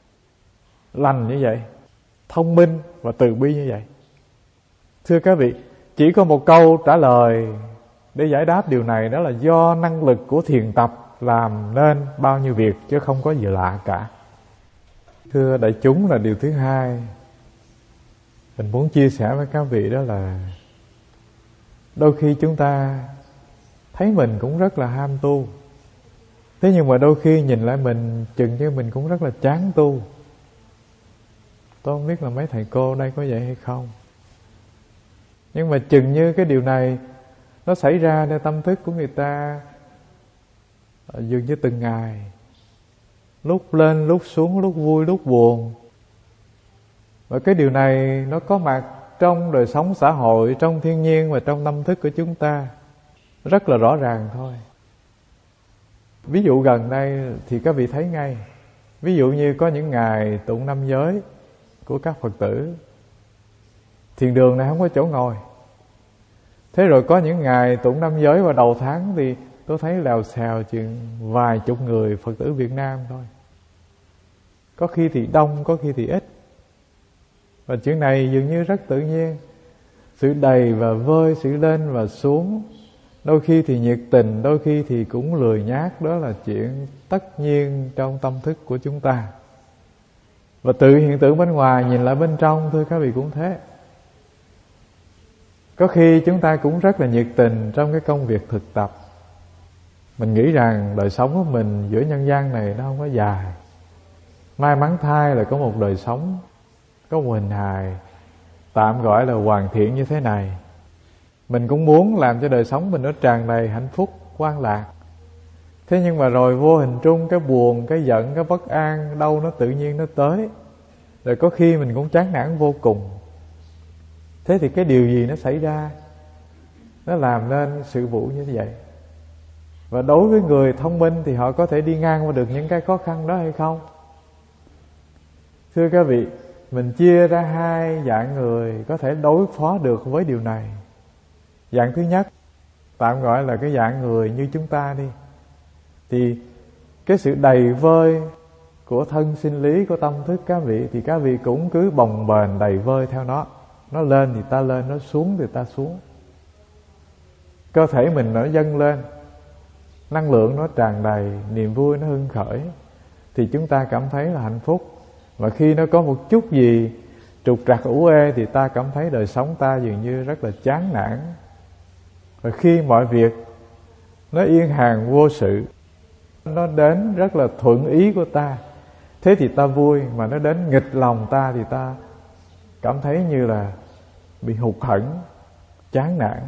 lành như vậy, thông minh và từ bi như vậy. Thưa các vị, chỉ có một câu trả lời để giải đáp điều này, đó là do năng lực của thiền tập làm nên bao nhiêu việc, chứ không có gì lạ cả. Thưa đại chúng, là điều thứ hai mình muốn chia sẻ với các vị, đó là đôi khi chúng ta thấy mình cũng rất là ham tu, thế nhưng mà đôi khi nhìn lại mình chừng như mình cũng rất là chán tu. Tôi không biết là mấy thầy cô đây có vậy hay không, nhưng mà chừng như cái điều này nó xảy raในtâm thức của người ta dường như từng ngày, lúc lên lúc xuống, lúc vui lúc buồn. Và cái điều này nó có mặt trong đời sống xã hội, trong thiên nhiên và trong tâm thức của chúng ta rất là rõ ràng thôi. Ví dụ gần đây thì các vị thấy ngay. Ví dụ như có những ngày tụng năm giới của các Phật tử, thiền đường này không có chỗ ngồi. Thế rồi có những ngày tụng năm giới vào đầu tháng thì tôi thấy lèo xèo chừng vài chục người Phật tử Việt Nam thôi. Có khi thì đông, có khi thì ít. Và chuyện này dường như rất tự nhiên. Sự đầy và vơi, sự lên và xuống, đôi khi thì nhiệt tình, đôi khi thì cũng lười nhác. Đó là chuyện tất nhiên trong tâm thức của chúng ta. Và tự hiện tượng bên ngoài nhìn lại bên trong, thưa các vị, cũng thế. Có khi chúng ta cũng rất là nhiệt tình trong cái công việc thực tập. Mình nghĩ rằng đời sống của mình giữa nhân gian này nó không có dài, May mắn thay là có một đời sống, có một hình hài tạm gọi là hoàn thiện như thế này. Mình cũng muốn làm cho đời sống mình nó tràn đầy hạnh phúc, hoan lạc. Thế nhưng mà rồi vô hình trung cái buồn, cái giận, cái bất an đâu nó tự nhiên nó tới. Rồi có khi mình cũng chán nản vô cùng. Thế thì cái điều gì nó xảy ra, nó làm nên sự vụ như vậy? Và đối với người thông minh thì họ có thể đi ngang qua được những cái khó khăn đó hay không? Thưa các vị, mình chia ra hai dạng người có thể đối phó được với điều này. Dạng thứ nhất, tạm gọi là cái dạng người như chúng ta đi. Thì cái sự đầy vơi của thân sinh lý, của tâm thức các vị, thì các vị cũng cứ bồng bềnh đầy vơi theo nó. Nó lên thì ta lên, nó xuống thì ta xuống. Cơ thể mình nó dâng lên, năng lượng nó tràn đầy, niềm vui nó hưng khởi, thì chúng ta cảm thấy là hạnh phúc. Và khi nó có một chút gì trục trặc ủ ê thì ta cảm thấy đời sống ta dường như rất là chán nản. Và khi mọi việc nó yên hàng vô sự, nó đến rất là thuận ý của ta, thế thì ta vui. Mà nó đến nghịch lòng ta thì ta cảm thấy như là bị hụt hẫng, chán nản.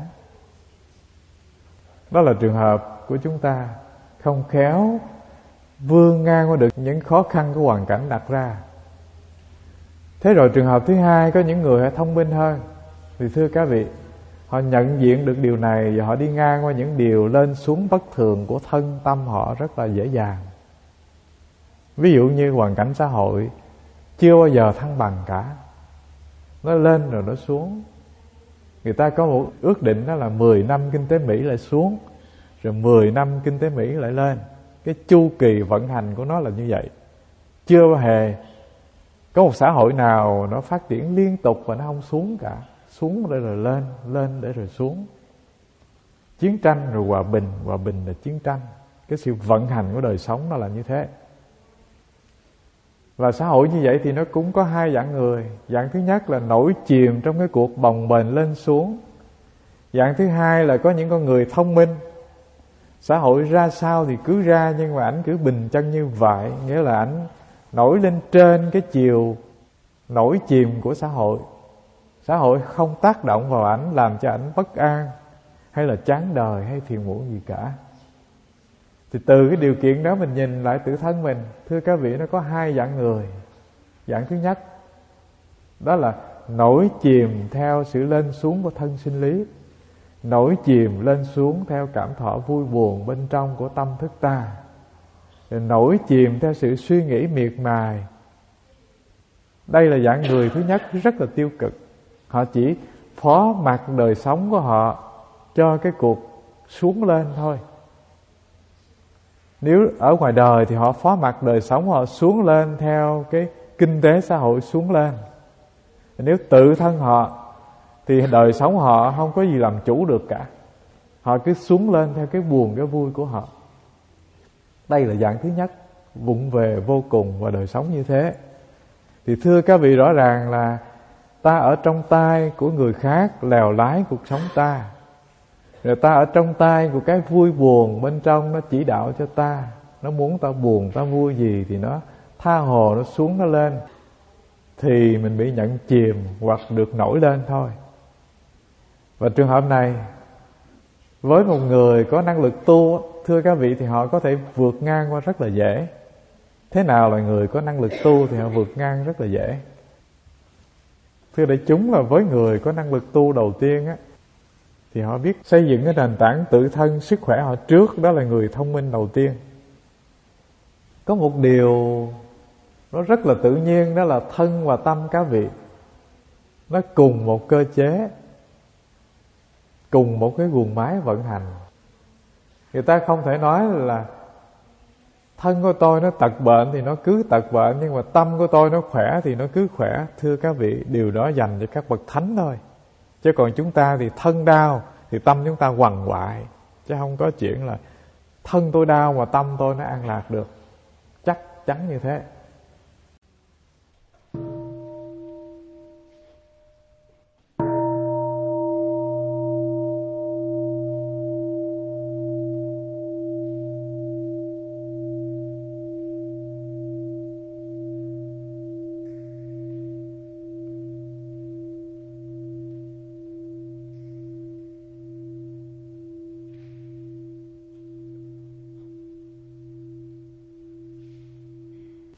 Đó là trường hợp của chúng ta không khéo vươn ngang qua được những khó khăn của hoàn cảnh đặt ra. Thế rồi trường hợp thứ hai, có những người họ thông minh hơn. Thì thưa các vị, họ nhận diện được điều này và họ đi ngang qua những điều lên xuống bất thường của thân tâm họ rất là dễ dàng. Ví dụ như hoàn cảnh xã hội chưa bao giờ thăng bằng cả, nó lên rồi nó xuống. Người ta có một ước định đó là mười năm kinh tế Mỹ lại xuống, rồi mười năm kinh tế Mỹ lại lên. Cái chu kỳ vận hành của nó là như vậy. Chưa hề có một xã hội nào nó phát triển liên tục và nó không xuống cả. Xuống để rồi lên, lên để rồi xuống. Chiến tranh rồi hòa bình, hòa bình là chiến tranh. Cái sự vận hành của đời sống nó là như thế. Và xã hội như vậy thì nó cũng có hai dạng người. Dạng thứ nhất là nổi chìm trong cái cuộc bồng bềnh lên xuống. Dạng thứ hai là có những con người thông minh. Xã hội ra sao thì cứ ra, nhưng mà ảnh cứ bình chân như vậy. Nghĩa là ảnh nổi lên trên cái chiều nổi chìm của xã hội. Xã hội không tác động vào ảnh, làm cho ảnh bất an hay là chán đời hay phiền muộn gì cả. Thì từ cái điều kiện đó mình nhìn lại tự thân mình. Thưa các vị, nó có hai dạng người. Dạng thứ nhất, đó là nổi chìm theo sự lên xuống của thân sinh lý, nổi chìm lên xuống theo cảm thọ vui buồn bên trong của tâm thức ta, rồi nổi chìm theo sự suy nghĩ miệt mài. Đây là dạng người thứ nhất, rất là tiêu cực. Họ chỉ phó mặc đời sống của họ cho cái cuộc xuống lên thôi. Nếu ở ngoài đời thì họ phó mặc đời sống họ xuống lên theo cái kinh tế xã hội xuống lên. Nếu tự thân họ thì đời sống họ không có gì làm chủ được cả. Họ cứ xuống lên theo cái buồn, cái vui của họ. Đây là dạng thứ nhất, vụng về vô cùng và đời sống như thế. Thì thưa các vị, rõ ràng là ta ở trong tay của người khác lèo lái cuộc sống ta. Rồi ta ở trong tay của cái vui buồn bên trong, nó chỉ đạo cho ta. Nó muốn ta buồn, ta vui gì thì nó tha hồ, nó xuống, nó lên. Thì mình bị nhận chìm hoặc được nổi lên thôi. Và trường hợp này, với một người có năng lực tu, thưa các vị, thì họ có thể vượt ngang qua rất là dễ. Thế nào là người có năng lực tu thì họ vượt ngang rất là dễ. Thưa đại chúng, là với người có năng lực tu đầu tiên á, thì họ biết xây dựng cái nền tảng tự thân, sức khỏe họ trước. Đó là người thông minh đầu tiên. Có một điều nó rất là tự nhiên, đó là thân và tâm các vị nó cùng một cơ chế, cùng một cái guồng máy vận hành. Người ta không thể nói là thân của tôi nó tật bệnh thì nó cứ tật bệnh, nhưng mà tâm của tôi nó khỏe thì nó cứ khỏe. Thưa các vị, điều đó dành cho các bậc thánh thôi. Chứ còn chúng ta thì thân đau thì tâm chúng ta quằn quại. Chứ không có chuyện là thân tôi đau mà tâm tôi nó an lạc được. Chắc chắn như thế.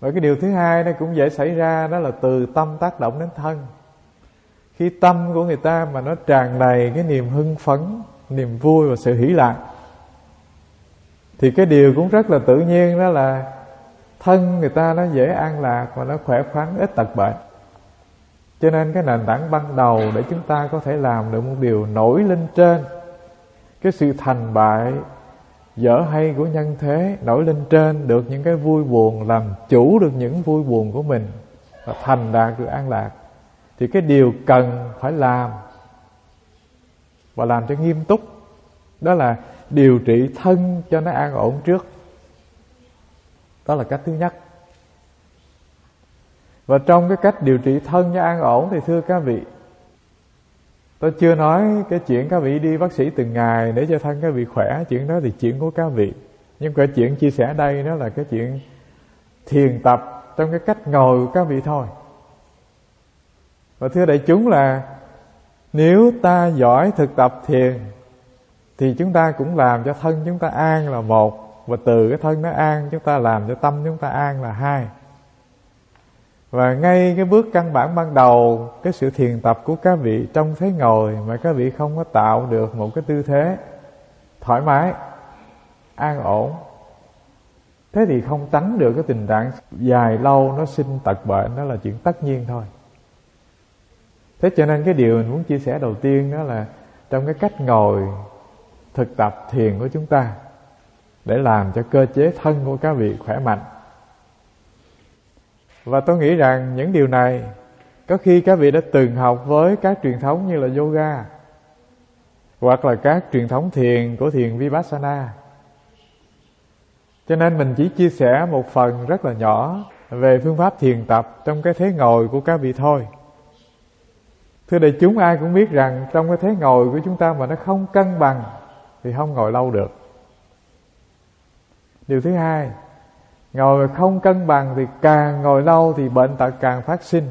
Và cái điều thứ hai nó cũng dễ xảy ra, đó là từ tâm tác động đến thân. Khi tâm của người ta mà nó tràn đầy cái niềm hưng phấn, niềm vui và sự hỷ lạc, thì cái điều cũng rất là tự nhiên, đó là thân người ta nó dễ an lạc và nó khỏe khoắn, ít tật bệnh. Cho nên cái nền tảng ban đầu để chúng ta có thể làm được một điều nổi lên trên cái sự thành bại dở hay của nhân thế, nổi lên trên được những cái vui buồn, làm chủ được những vui buồn của mình và thành đạt được an lạc, thì cái điều cần phải làm và làm cho nghiêm túc, đó là điều trị thân cho nó an ổn trước. Đó là cách thứ nhất. Và trong cái cách điều trị thân cho an ổn thì thưa các vị, tôi chưa nói cái chuyện các vị đi bác sĩ từng ngày để cho thân các vị khỏe, chuyện đó thì chuyện của các vị. Nhưng cái chuyện chia sẻ đây đó là cái chuyện thiền tập trong cái cách ngồi của các vị thôi. Và thưa đại chúng là nếu ta giỏi thực tập thiền thì chúng ta cũng làm cho thân chúng ta an là một, và từ cái thân nó an chúng ta làm cho tâm chúng ta an là hai. Và ngay cái bước căn bản ban đầu, cái sự thiền tập của các vị trong thế ngồi mà các vị không có tạo được một cái tư thế thoải mái, an ổn, thế thì không tránh được cái tình trạng dài lâu nó sinh tật bệnh, đó là chuyện tất nhiên thôi. Thế cho nên cái điều mình muốn chia sẻ đầu tiên đó là trong cái cách ngồi thực tập thiền của chúng ta, để làm cho cơ chế thân của các vị khỏe mạnh. Và tôi nghĩ rằng những điều này có khi các vị đã từng học với các truyền thống như là yoga, hoặc là các truyền thống thiền của thiền Vipassana. Cho nên mình chỉ chia sẻ một phần rất là nhỏ về phương pháp thiền tập trong cái thế ngồi của các vị thôi. Thưa đại chúng, ai cũng biết rằng trong cái thế ngồi của chúng ta mà nó không cân bằng thì không ngồi lâu được. Điều thứ hai, ngồi mà không cân bằng thì càng ngồi lâu thì bệnh tật càng phát sinh.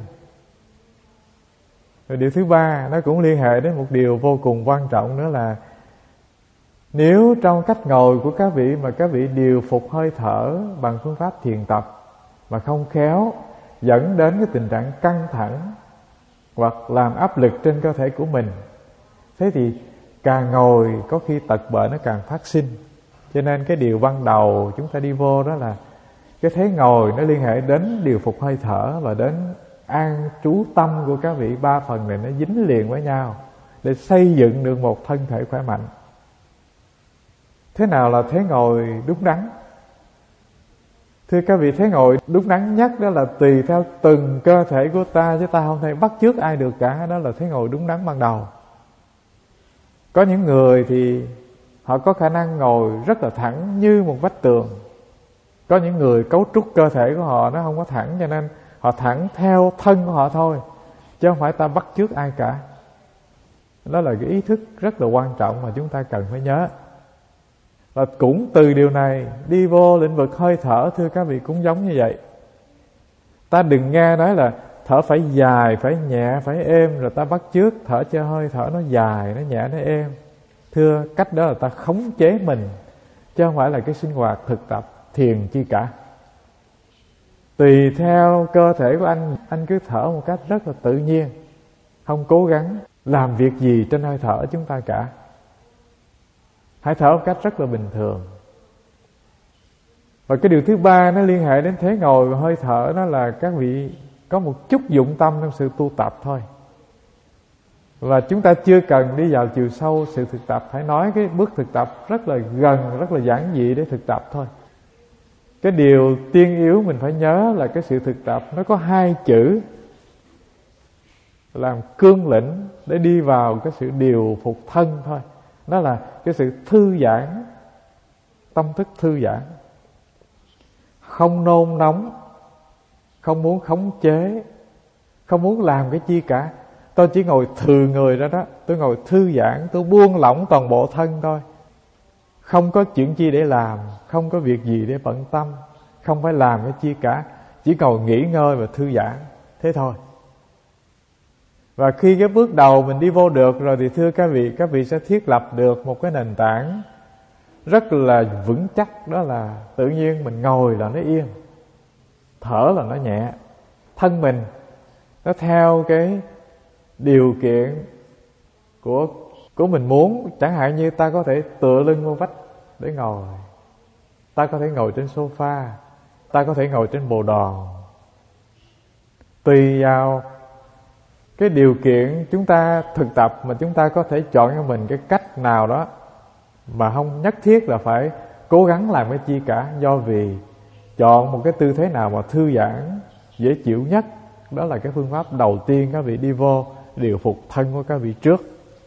Rồi điều thứ ba, nó cũng liên hệ đến một điều vô cùng quan trọng nữa là nếu trong cách ngồi của các vị mà các vị điều phục hơi thở bằng phương pháp thiền tập mà không khéo, dẫn đến cái tình trạng căng thẳng hoặc làm áp lực trên cơ thể của mình, thế thì càng ngồi có khi tật bệnh nó càng phát sinh. Cho nên cái điều ban đầu chúng ta đi vô đó là cái thế ngồi nó liên hệ đến điều phục hơi thở và đến an trú tâm của các vị. Ba phần này nó dính liền với nhau để xây dựng được một thân thể khỏe mạnh. Thế nào là thế ngồi đúng đắn? Thưa các vị, thế ngồi đúng đắn nhất đó là tùy theo từng cơ thể của ta, chứ ta không thể bắt chước ai được cả. Đó là thế ngồi đúng đắn ban đầu. Có những người thì họ có khả năng ngồi rất là thẳng như một vách tường. Có những người cấu trúc cơ thể của họ nó không có thẳng, cho nên họ thẳng theo thân của họ thôi, chứ không phải ta bắt chước ai cả. Đó là cái ý thức rất là quan trọng mà chúng ta cần phải nhớ. Và cũng từ điều này đi vô lĩnh vực hơi thở, thưa các vị, cũng giống như vậy. Ta đừng nghe nói là thở phải dài, phải nhẹ, phải êm, rồi ta bắt chước thở cho hơi thở nó dài, nó nhẹ, nó êm. Thưa, cách đó là ta khống chế mình, chứ không phải là cái sinh hoạt thực tập thiền chi cả. Tùy theo cơ thể của anh, anh cứ thở một cách rất là tự nhiên, không cố gắng làm việc gì trên hơi thở chúng ta cả. Hãy thở một cách rất là bình thường. Và cái điều thứ ba nó liên hệ đến thế ngồi và hơi thở, đó là các vị có một chút dụng tâm trong sự tu tập thôi. Và chúng ta chưa cần đi vào chiều sâu sự thực tập, hãy nói cái bước thực tập rất là gần, rất là giản dị để thực tập thôi. Cái điều tiên yếu mình phải nhớ là cái sự thực tập nó có hai chữ làm cương lĩnh để đi vào cái sự điều phục thân thôi. Đó là cái sự thư giãn, tâm thức thư giãn, không nôn nóng, không muốn khống chế, không muốn làm cái chi cả. Tôi chỉ ngồi thừa người ra đó, tôi ngồi thư giãn, tôi buông lỏng toàn bộ thân thôi. Không có chuyện chi để làm, không có việc gì để bận tâm, không phải làm cái chi cả, chỉ ngồi nghỉ ngơi và thư giãn, thế thôi. Và khi cái bước đầu mình đi vô được rồi thì thưa các vị, các vị sẽ thiết lập được một cái nền tảng rất là vững chắc. Đó là tự nhiên mình ngồi là nó yên. thở là nó nhẹ. Thân mình nó theo cái điều kiện của của mình muốn. Chẳng hạn như ta có thể tựa lưng vào vách để ngồi, ta có thể ngồi trên sofa, ta có thể ngồi trên bồ đòn. Tùy vào cái điều kiện chúng ta thực tập mà chúng ta có thể chọn cho mình cái cách nào đó, mà không nhất thiết là phải cố gắng làm cái chi cả. Do vì chọn một cái tư thế nào mà thư giãn, dễ chịu nhất, đó là cái phương pháp đầu tiên các vị đi vô điều phục thân của các vị trước.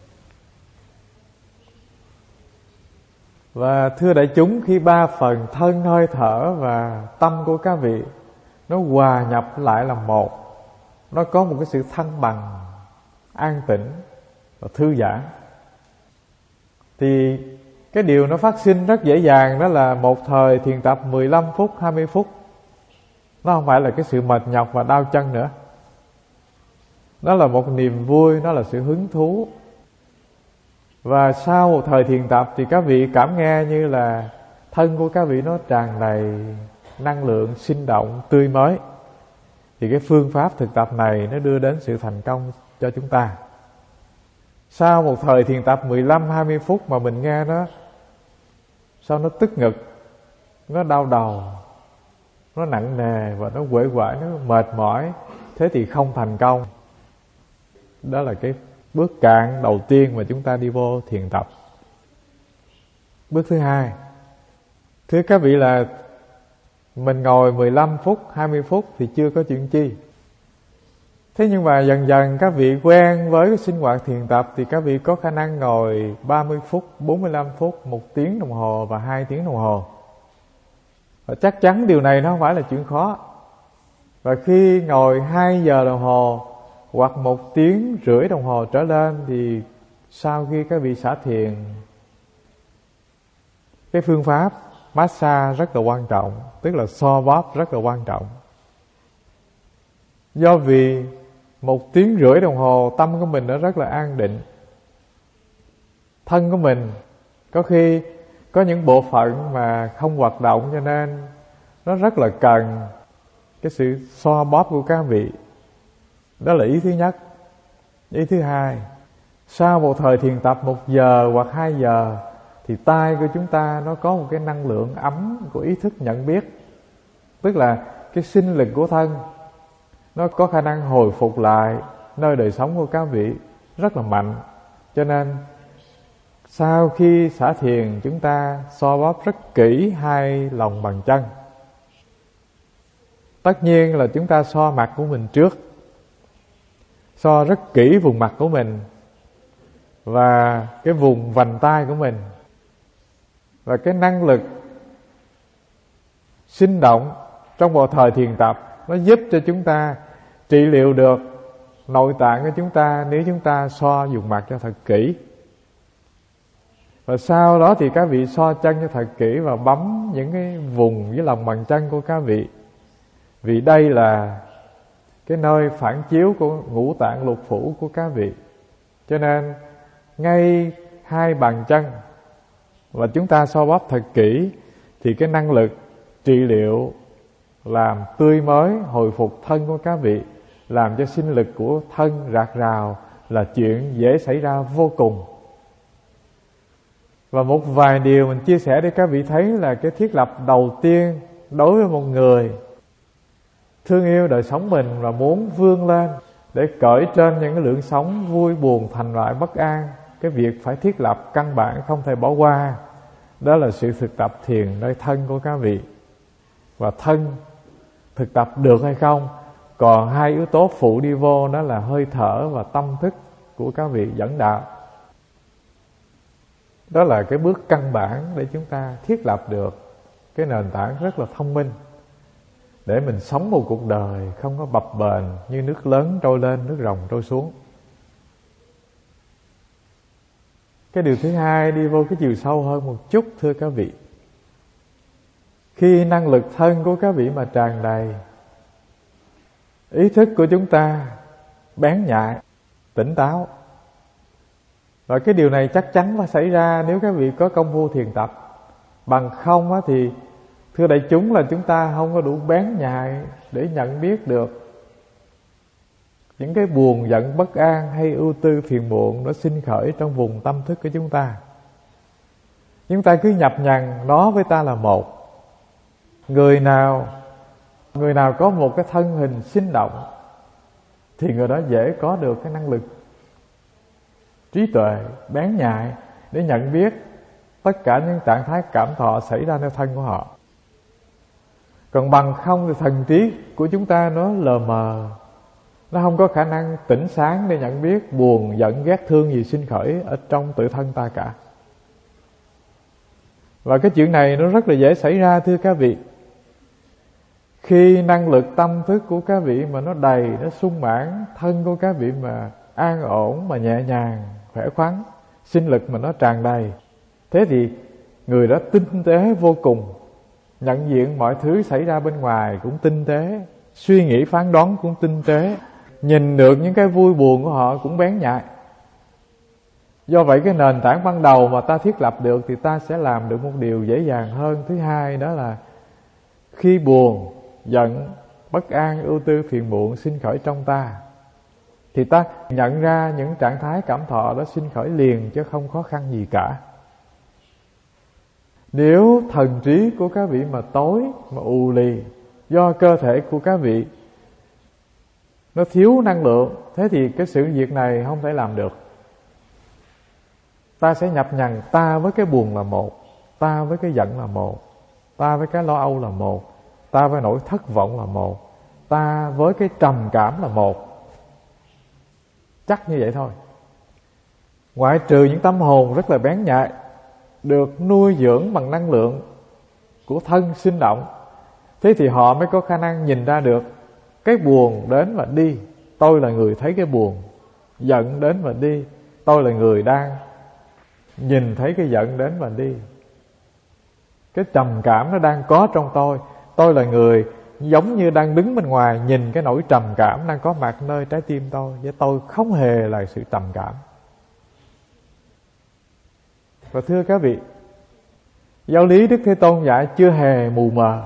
Và thưa đại chúng, khi ba phần thân, hơi thở và tâm của các vị nó hòa nhập lại làm một, nó có một cái sự thăng bằng, an tĩnh và thư giãn, thì cái điều nó phát sinh rất dễ dàng. Đó là một thời thiền tập mười lăm phút, hai mươi phút. Nó không phải là cái sự mệt nhọc và đau chân nữa. Nó là một niềm vui, nó là sự hứng thú. Và sau một thời thiền tập thì các vị cảm nghe như là thân của các vị nó tràn đầy năng lượng, sinh động, tươi mới. Thì cái phương pháp thực tập này nó đưa đến sự thành công cho chúng ta. Sau một thời thiền tập mười lăm hai mươi phút mà mình nghe nó sao nó tức ngực, nó đau đầu, nó nặng nề và nó uể oải, nó mệt mỏi, thế thì không thành công. Đó là cái bước cạn đầu tiên mà chúng ta đi vô thiền tập. Bước thứ hai, thưa các vị, là mình ngồi mười lăm phút, hai mươi phút thì chưa có chuyện chi. Thế nhưng mà dần dần các vị quen với cái sinh hoạt thiền tập thì các vị có khả năng ngồi ba mươi phút, bốn mươi lăm phút, một tiếng đồng hồ và hai tiếng đồng hồ. Và chắc chắn điều này nó không phải là chuyện khó. Và khi ngồi hai giờ đồng hồ hoặc một tiếng rưỡi đồng hồ trở lên thì sau khi các vị xả thiền, cái phương pháp massage rất là quan trọng, tức là xoa bóp rất là quan trọng. Do vì một tiếng rưỡi đồng hồ tâm của mình nó rất là an định. Thân của mình có khi có những bộ phận mà không hoạt động, cho nên nó rất là cần cái sự xoa bóp của các vị. Đó là ý thứ nhất. Ý thứ hai, sau một thời thiền tập một giờ hoặc hai giờ thì tai của chúng ta nó có một cái năng lượng ấm của ý thức nhận biết. Tức là cái sinh lực của thân nó có khả năng hồi phục lại nơi đời sống của các vị rất là mạnh. Cho nên sau khi xả thiền, chúng ta xoa bóp rất kỹ hai lòng bàn chân. Tất nhiên là chúng ta xoa mặt của mình trước, xoa rất kỹ vùng mặt của mình và cái vùng vành tai của mình. Và cái năng lực sinh động trong một thời thiền tập nó giúp cho chúng ta trị liệu được nội tạng của chúng ta nếu chúng ta xoa vùng mặt cho thật kỹ. Và sau đó thì các vị xoa chân cho thật kỹ và bấm những cái vùng với lòng bàn chân của các vị. Vì đây là cái nơi phản chiếu của ngũ tạng lục phủ của các vị. Cho nên ngay hai bàn chân và chúng ta xoa bóp thật kỹ thì cái năng lực trị liệu làm tươi mới, hồi phục thân của các vị, làm cho sinh lực của thân rạc rào là chuyện dễ xảy ra vô cùng. Và một vài điều mình chia sẻ để các vị thấy là cái thiết lập đầu tiên đối với một người thương yêu đời sống mình và muốn vươn lên để cởi trên những cái lượng sống vui buồn thành loại bất an, cái việc phải thiết lập căn bản không thể bỏ qua, đó là sự thực tập thiền nơi thân của các vị. Và thân thực tập được hay không, còn hai yếu tố phụ đi vô, đó là hơi thở và tâm thức của các vị dẫn đạo. Đó là cái bước căn bản để chúng ta thiết lập được cái nền tảng rất là thông minh, để mình sống một cuộc đời không có bập bềnh như nước lớn trôi lên, nước ròng trôi xuống. Cái điều thứ hai đi vô cái chiều sâu hơn một chút, thưa các vị. Khi năng lực thân của các vị mà tràn đầy, ý thức của chúng ta bén nhạy, tỉnh táo. Và cái điều này chắc chắn phải xảy ra nếu các vị có công phu thiền tập. Bằng không á thì Thưa đại chúng, là chúng ta không có đủ bén nhạy để nhận biết được những cái buồn giận bất an hay ưu tư phiền muộn nó sinh khởi trong vùng tâm thức của chúng ta. Chúng ta cứ nhập nhằng nó với ta là một. Người nào Người nào có một cái thân hình sinh động thì người đó dễ có được cái năng lực trí tuệ bén nhạy để nhận biết tất cả những trạng thái cảm thọ xảy ra nơi thân của họ. Còn bằng không thì thần trí của chúng ta nó lờ mờ, nó không có khả năng tỉnh sáng để nhận biết buồn, giận, ghét, thương gì sinh khởi ở trong tự thân ta cả. Và cái chuyện này nó rất là dễ xảy ra, thưa các vị. Khi năng lực tâm thức của các vị mà nó đầy, nó sung mãn, thân của các vị mà an ổn, mà nhẹ nhàng, khỏe khoắn, sinh lực mà nó tràn đầy, thế thì người đó tinh tế vô cùng, nhận diện mọi thứ xảy ra bên ngoài cũng tinh tế, suy nghĩ phán đoán cũng tinh tế, nhìn được những cái vui buồn của họ cũng bén nhạy. Do vậy cái nền tảng ban đầu mà ta thiết lập được thì ta sẽ làm được một điều dễ dàng hơn. Thứ hai đó là khi buồn, giận, bất an, ưu tư, phiền muộn sinh khởi trong ta thì ta nhận ra những trạng thái cảm thọ đó sinh khởi liền, chứ không khó khăn gì cả. Nếu thần trí của các vị mà tối, mà ù lì, do cơ thể của các vị nó thiếu năng lượng, thế thì cái sự việc này không thể làm được. Ta sẽ nhập nhằng ta với cái buồn là một, ta với cái giận là một, ta với cái lo âu là một, ta với nỗi thất vọng là một, ta với cái trầm cảm là một. Chắc như vậy thôi. Ngoại trừ những tâm hồn rất là bén nhạy, được nuôi dưỡng bằng năng lượng của thân sinh động, thế thì họ mới có khả năng nhìn ra được cái buồn đến và đi, tôi là người thấy cái buồn. Giận đến và đi, tôi là người đang nhìn thấy cái giận đến và đi. Cái trầm cảm nó đang có trong tôi, tôi là người giống như đang đứng bên ngoài nhìn cái nỗi trầm cảm đang có mặt nơi trái tim tôi, và tôi không hề là sự trầm cảm. Và thưa các vị, giáo lý Đức Thế Tôn dạy chưa hề mù mờ,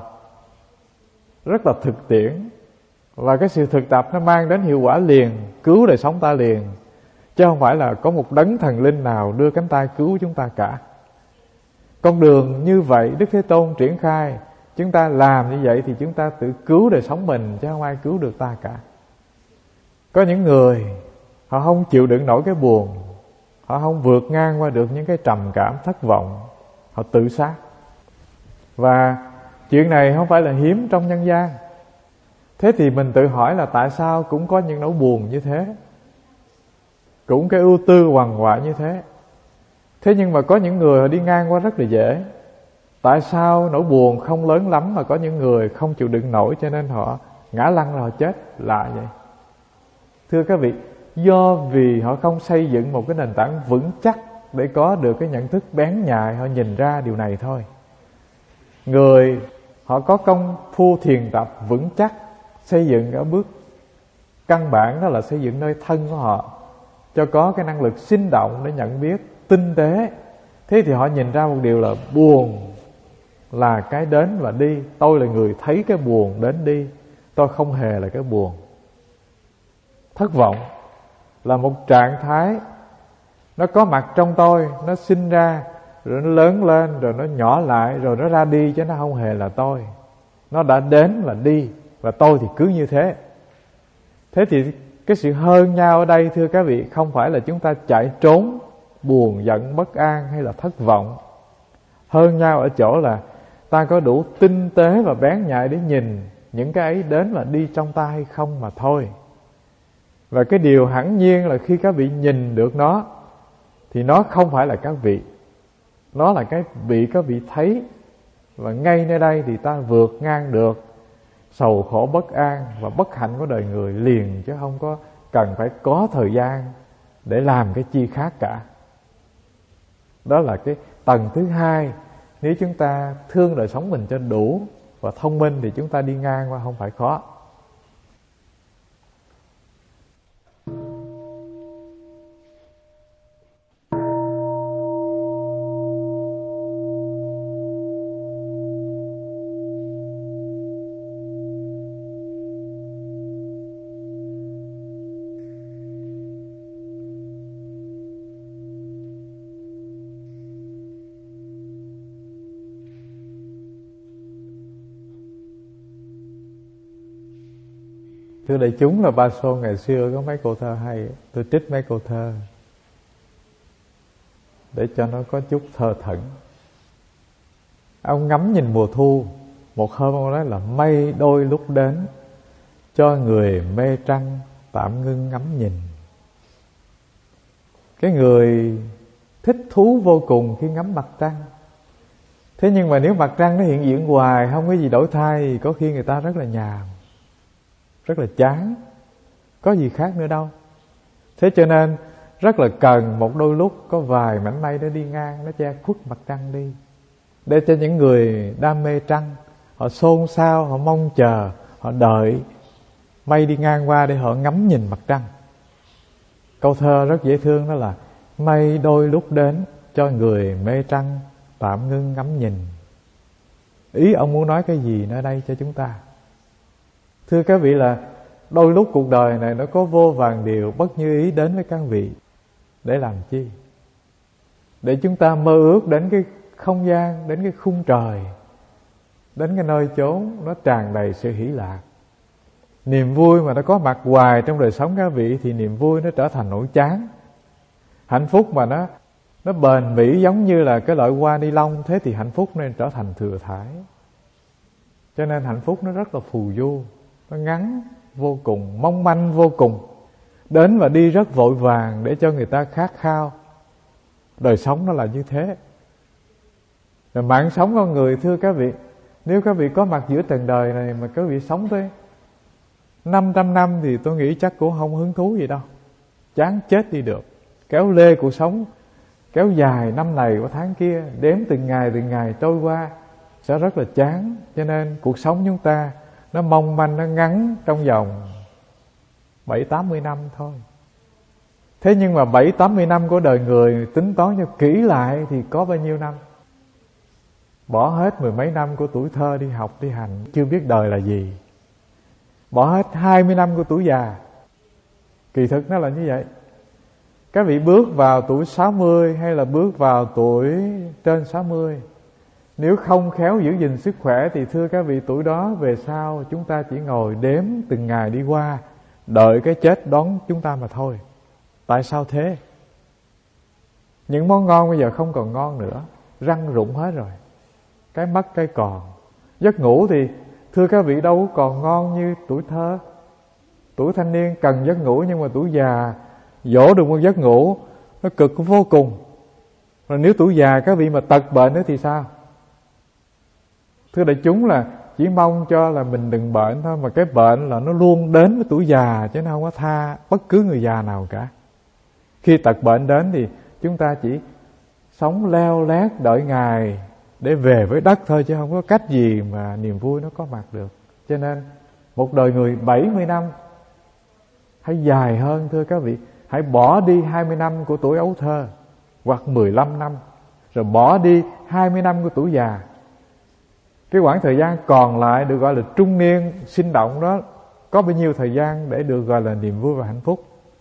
rất là thực tiễn. Và cái sự thực tập nó mang đến hiệu quả liền, cứu đời sống ta liền, chứ không phải là có một đấng thần linh nào đưa cánh tay cứu chúng ta cả. Con đường như vậy Đức Thế Tôn triển khai, chúng ta làm như vậy thì chúng ta tự cứu đời sống mình, chứ không ai cứu được ta cả. Có những người họ không chịu đựng nổi cái buồn, họ không vượt ngang qua được những cái trầm cảm, thất vọng, họ tự sát. Và chuyện này không phải là hiếm trong nhân gian. Thế thì mình tự hỏi là tại sao cũng có những nỗi buồn như thế, cũng cái ưu tư quằn quại như thế. Thế nhưng mà có những người họ đi ngang qua rất là dễ. Tại sao nỗi buồn không lớn lắm mà có những người không chịu đựng nổi cho nên họ ngã lăn rồi họ chết lạ vậy? Thưa các vị, do vì họ không xây dựng một cái nền tảng vững chắc để có được cái nhận thức bén nhạy, họ nhìn ra điều này thôi. Người họ có công phu thiền tập vững chắc, xây dựng ở bước căn bản đó là xây dựng nơi thân của họ cho có cái năng lực sinh động để nhận biết tinh tế. Thế thì họ nhìn ra một điều là buồn là cái đến và đi, tôi là người thấy cái buồn đến đi, tôi không hề là cái buồn. Thất vọng là một trạng thái nó có mặt trong tôi, nó sinh ra rồi nó lớn lên, rồi nó nhỏ lại, rồi nó ra đi, chứ nó không hề là tôi. Nó đã đến và đi, và tôi thì cứ như thế. Thế thì cái sự hơn nhau ở đây, thưa các vị, không phải là chúng ta chạy trốn buồn, giận, bất an hay là thất vọng. Hơn nhau ở chỗ là ta có đủ tinh tế và bén nhạy để nhìn những cái ấy đến và đi trong ta hay không mà thôi. Và cái điều hẳn nhiên là khi các vị nhìn được nó thì nó không phải là các vị, nó là cái vị các vị thấy. Và ngay nơi đây thì ta vượt ngang được sầu khổ bất an và bất hạnh của đời người liền, chứ không có cần phải có thời gian để làm cái chi khác cả. Đó là cái tầng thứ hai. Nếu chúng ta thương đời sống mình cho đủ và thông minh thì chúng ta đi ngang qua không phải khó. Thưa đại chúng, là Ba Xô ngày xưa có mấy câu thơ hay, tôi trích mấy câu thơ để cho nó có chút thơ thẩn. Ông ngắm nhìn mùa thu, một hôm ông nói là mây đôi lúc đến, cho người mê trăng tạm ngưng ngắm nhìn. Cái người thích thú vô cùng khi ngắm mặt trăng. Thế nhưng mà nếu mặt trăng nó hiện diện hoài, không có gì đổi thay, thì có khi người ta rất là nhàm, rất là chán, có gì khác nữa đâu. Thế cho nên rất là cần một đôi lúc có vài mảnh mây nó đi ngang, nó che khuất mặt trăng đi, để cho những người đam mê trăng họ xôn xao, họ mong chờ, họ đợi mây đi ngang qua để họ ngắm nhìn mặt trăng. Câu thơ rất dễ thương đó là mây đôi lúc đến, cho người mê trăng tạm ngưng ngắm nhìn. Ý ông muốn nói cái gì ở đây cho chúng ta? Thưa các vị, là đôi lúc cuộc đời này nó có vô vàn điều bất như ý đến với các vị. Để làm chi? Để chúng ta mơ ước đến cái không gian, đến cái khung trời, đến cái nơi chốn nó tràn đầy sự hỷ lạc. Niềm vui mà nó có mặt hoài trong đời sống các vị thì niềm vui nó trở thành nỗi chán. Hạnh phúc mà nó nó bền bỉ giống như là cái loại hoa ni lông, thế thì hạnh phúc nên trở thành thừa thãi. Cho nên hạnh phúc nó rất là phù du, nó ngắn vô cùng, mong manh vô cùng, đến và đi rất vội vàng để cho người ta khát khao. Đời sống nó là như thế. Rồi mạng sống con người, thưa các vị, nếu các vị có mặt giữa trần đời này mà các vị sống tới năm trăm năm thì tôi nghĩ chắc cũng không hứng thú gì đâu, chán chết đi được. Kéo lê cuộc sống, kéo dài năm này qua tháng kia, đếm từng ngày từng ngày trôi qua sẽ rất là chán. Cho nên cuộc sống chúng ta nó mong manh, nó ngắn trong vòng bảy tám mươi năm thôi. Thế nhưng mà bảy tám mươi năm của đời người tính toán cho kỹ lại thì có bao nhiêu năm? Bỏ hết mười mấy năm của tuổi thơ đi học đi hành, chưa biết đời là gì. Bỏ hết hai mươi năm của tuổi già. Kỳ thực nó là như vậy. Các vị bước vào tuổi sáu mươi hay là bước vào tuổi trên sáu mươi, nếu không khéo giữ gìn sức khỏe thì thưa các vị, tuổi đó về sau chúng ta chỉ ngồi đếm từng ngày đi qua, đợi cái chết đón chúng ta mà thôi. Tại sao thế? Những món ngon bây giờ không còn ngon nữa, răng rụng hết rồi, cái mất cái còn. Giấc ngủ thì thưa các vị đâu còn ngon như tuổi thơ. Tuổi thanh niên cần giấc ngủ, nhưng mà tuổi già dỗ được một giấc ngủ nó cực vô cùng. Rồi nếu tuổi già các vị mà tật bệnh nữa thì sao? Thưa đại chúng, là chỉ mong cho là mình đừng bệnh thôi, mà cái bệnh là nó luôn đến với tuổi già, chứ nó không có tha bất cứ người già nào cả. Khi tật bệnh đến thì chúng ta chỉ sống leo lét đợi ngày để về với đất thôi, chứ không có cách gì mà niềm vui nó có mặt được. Cho nên một đời người bảy mươi năm hay dài hơn, thưa các vị, hãy bỏ đi hai mươi năm của tuổi ấu thơ, hoặc mười lăm năm, rồi bỏ đi hai mươi năm của tuổi già. Cái quãng thời gian còn lại được gọi là trung niên sinh động đó, có bao nhiêu thời gian để được gọi là niềm vui và hạnh phúc?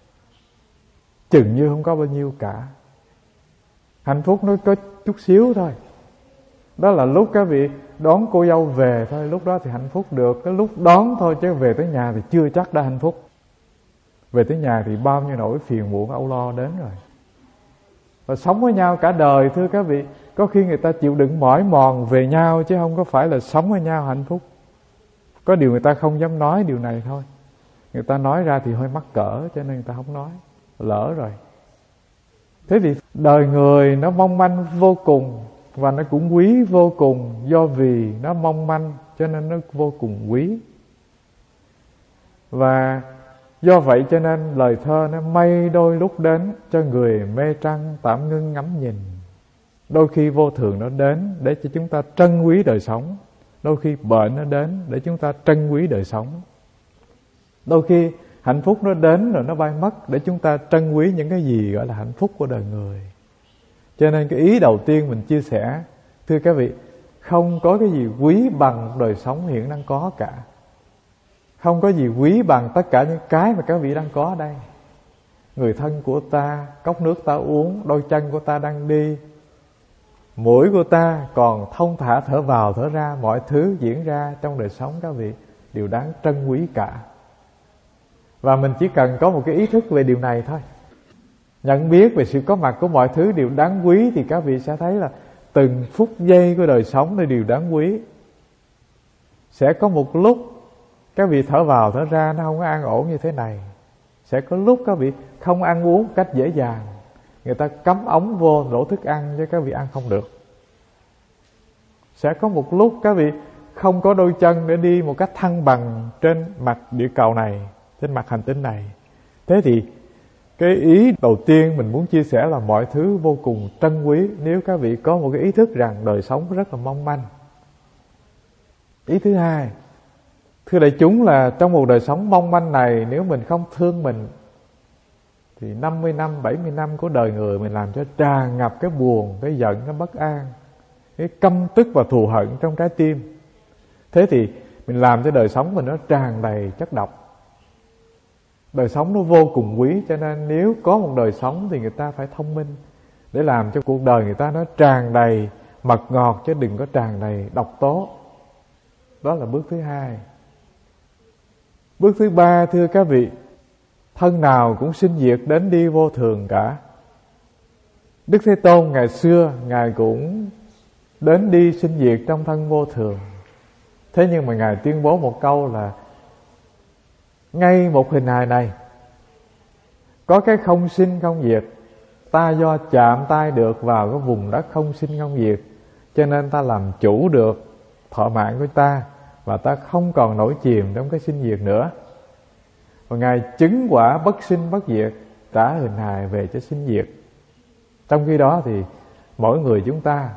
Chừng như không có bao nhiêu cả. Hạnh phúc nó có chút xíu thôi. Đó là lúc các vị đón cô dâu về thôi, lúc đó thì hạnh phúc được. Cái lúc đón thôi, chứ về tới nhà thì chưa chắc đã hạnh phúc. Về tới nhà thì bao nhiêu nỗi phiền muộn âu lo đến rồi. Và sống với nhau cả đời, thưa các vị, có khi người ta chịu đựng mỏi mòn về nhau, chứ không có phải là sống với nhau hạnh phúc. Có điều người ta không dám nói điều này thôi. Người ta nói ra thì hơi mắc cỡ, cho nên người ta không nói, lỡ rồi. Thế thì đời người nó mong manh vô cùng, và nó cũng quý vô cùng. Do vì nó mong manh cho nên nó vô cùng quý. Và do vậy cho nên lời thơ nó mây đôi lúc đến, cho người mê trăng tạm ngưng ngắm nhìn. Đôi khi vô thường nó đến để cho chúng ta trân quý đời sống. Đôi khi bệnh nó đến để chúng ta trân quý đời sống. Đôi khi hạnh phúc nó đến rồi nó bay mất để chúng ta trân quý những cái gì gọi là hạnh phúc của đời người. Cho nên cái ý đầu tiên mình chia sẻ, thưa các vị, không có cái gì quý bằng đời sống hiện đang có cả. Không có gì quý bằng tất cả những cái mà các vị đang có đây. Người thân của ta, cốc nước ta uống, đôi chân của ta đang đi, mũi của ta còn thông thả thở vào thở ra, mọi thứ diễn ra trong đời sống các vị đều đáng trân quý cả. Và mình chỉ cần có một cái ý thức về điều này thôi, nhận biết về sự có mặt của mọi thứ đều đáng quý, thì các vị sẽ thấy là từng phút giây của đời sống này đều đáng quý. Sẽ có một lúc các vị thở vào thở ra nó không có an ổn như thế này. Sẽ có lúc các vị không ăn uống cách dễ dàng, người ta cắm ống vô đổ thức ăn cho các vị ăn không được. Sẽ có một lúc các vị không có đôi chân để đi một cách thăng bằng trên mặt địa cầu này, trên mặt hành tinh này. Thế thì cái ý đầu tiên mình muốn chia sẻ là mọi thứ vô cùng trân quý nếu các vị có một cái ý thức rằng đời sống rất là mong manh. Ý thứ hai, thưa đại chúng, là trong một đời sống mong manh này, nếu mình không thương mình thì năm mươi năm, bảy mươi năm của đời người mình làm cho tràn ngập cái buồn, cái giận, cái bất an, cái căm tức và thù hận trong trái tim. Thế thì mình làm cho đời sống mình nó tràn đầy chất độc. Đời sống nó vô cùng quý, cho nên nếu có một đời sống thì người ta phải thông minh để làm cho cuộc đời người ta nó tràn đầy mật ngọt, chứ đừng có tràn đầy độc tố. Đó là bước thứ hai. Bước thứ ba, thưa các vị, thân nào cũng sinh diệt đến đi vô thường cả. Đức Thế Tôn ngày xưa Ngài cũng đến đi sinh diệt trong thân vô thường. Thế nhưng mà Ngài tuyên bố một câu là ngay một hình hài này có cái không sinh không diệt. Ta do chạm tay được vào cái vùng đất không sinh không diệt, cho nên ta làm chủ được thọ mạng của ta, và ta không còn nổi chìm trong cái sinh diệt nữa. Và Ngài chứng quả bất sinh bất diệt, trả hình hài về cho sinh diệt. Trong khi đó thì mỗi người chúng ta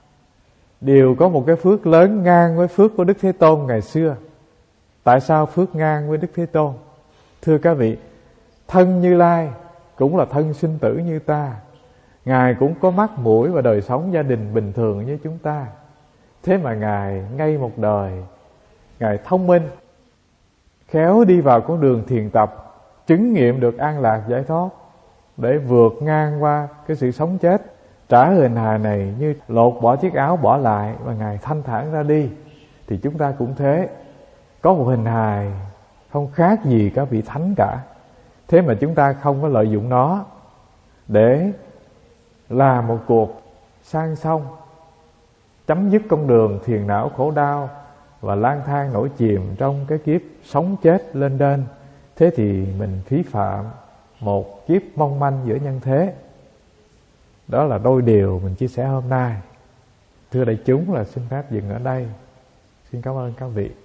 đều có một cái phước lớn ngang với phước của Đức Thế Tôn ngày xưa. Tại sao phước ngang với Đức Thế Tôn? Thưa các vị, thân Như Lai cũng là thân sinh tử như ta. Ngài cũng có mắt mũi và đời sống gia đình bình thường như chúng ta. Thế mà Ngài ngay một đời, Ngài thông minh, khéo đi vào con đường thiền tập, chứng nghiệm được an lạc giải thoát, để vượt ngang qua cái sự sống chết, trả hình hài này như lột bỏ chiếc áo bỏ lại, và Ngài thanh thản ra đi. Thì chúng ta cũng thế, có một hình hài không khác gì các vị thánh cả. Thế mà chúng ta không có lợi dụng nó để làm một cuộc sang sông, chấm dứt con đường thiền não khổ đau và lang thang nổi chìm trong cái kiếp sống chết lên đên. Thế thì mình phí phạm một kiếp mong manh giữa nhân thế. Đó là đôi điều mình chia sẻ hôm nay. Thưa đại chúng, là xin phép dừng ở đây. Xin cảm ơn các vị.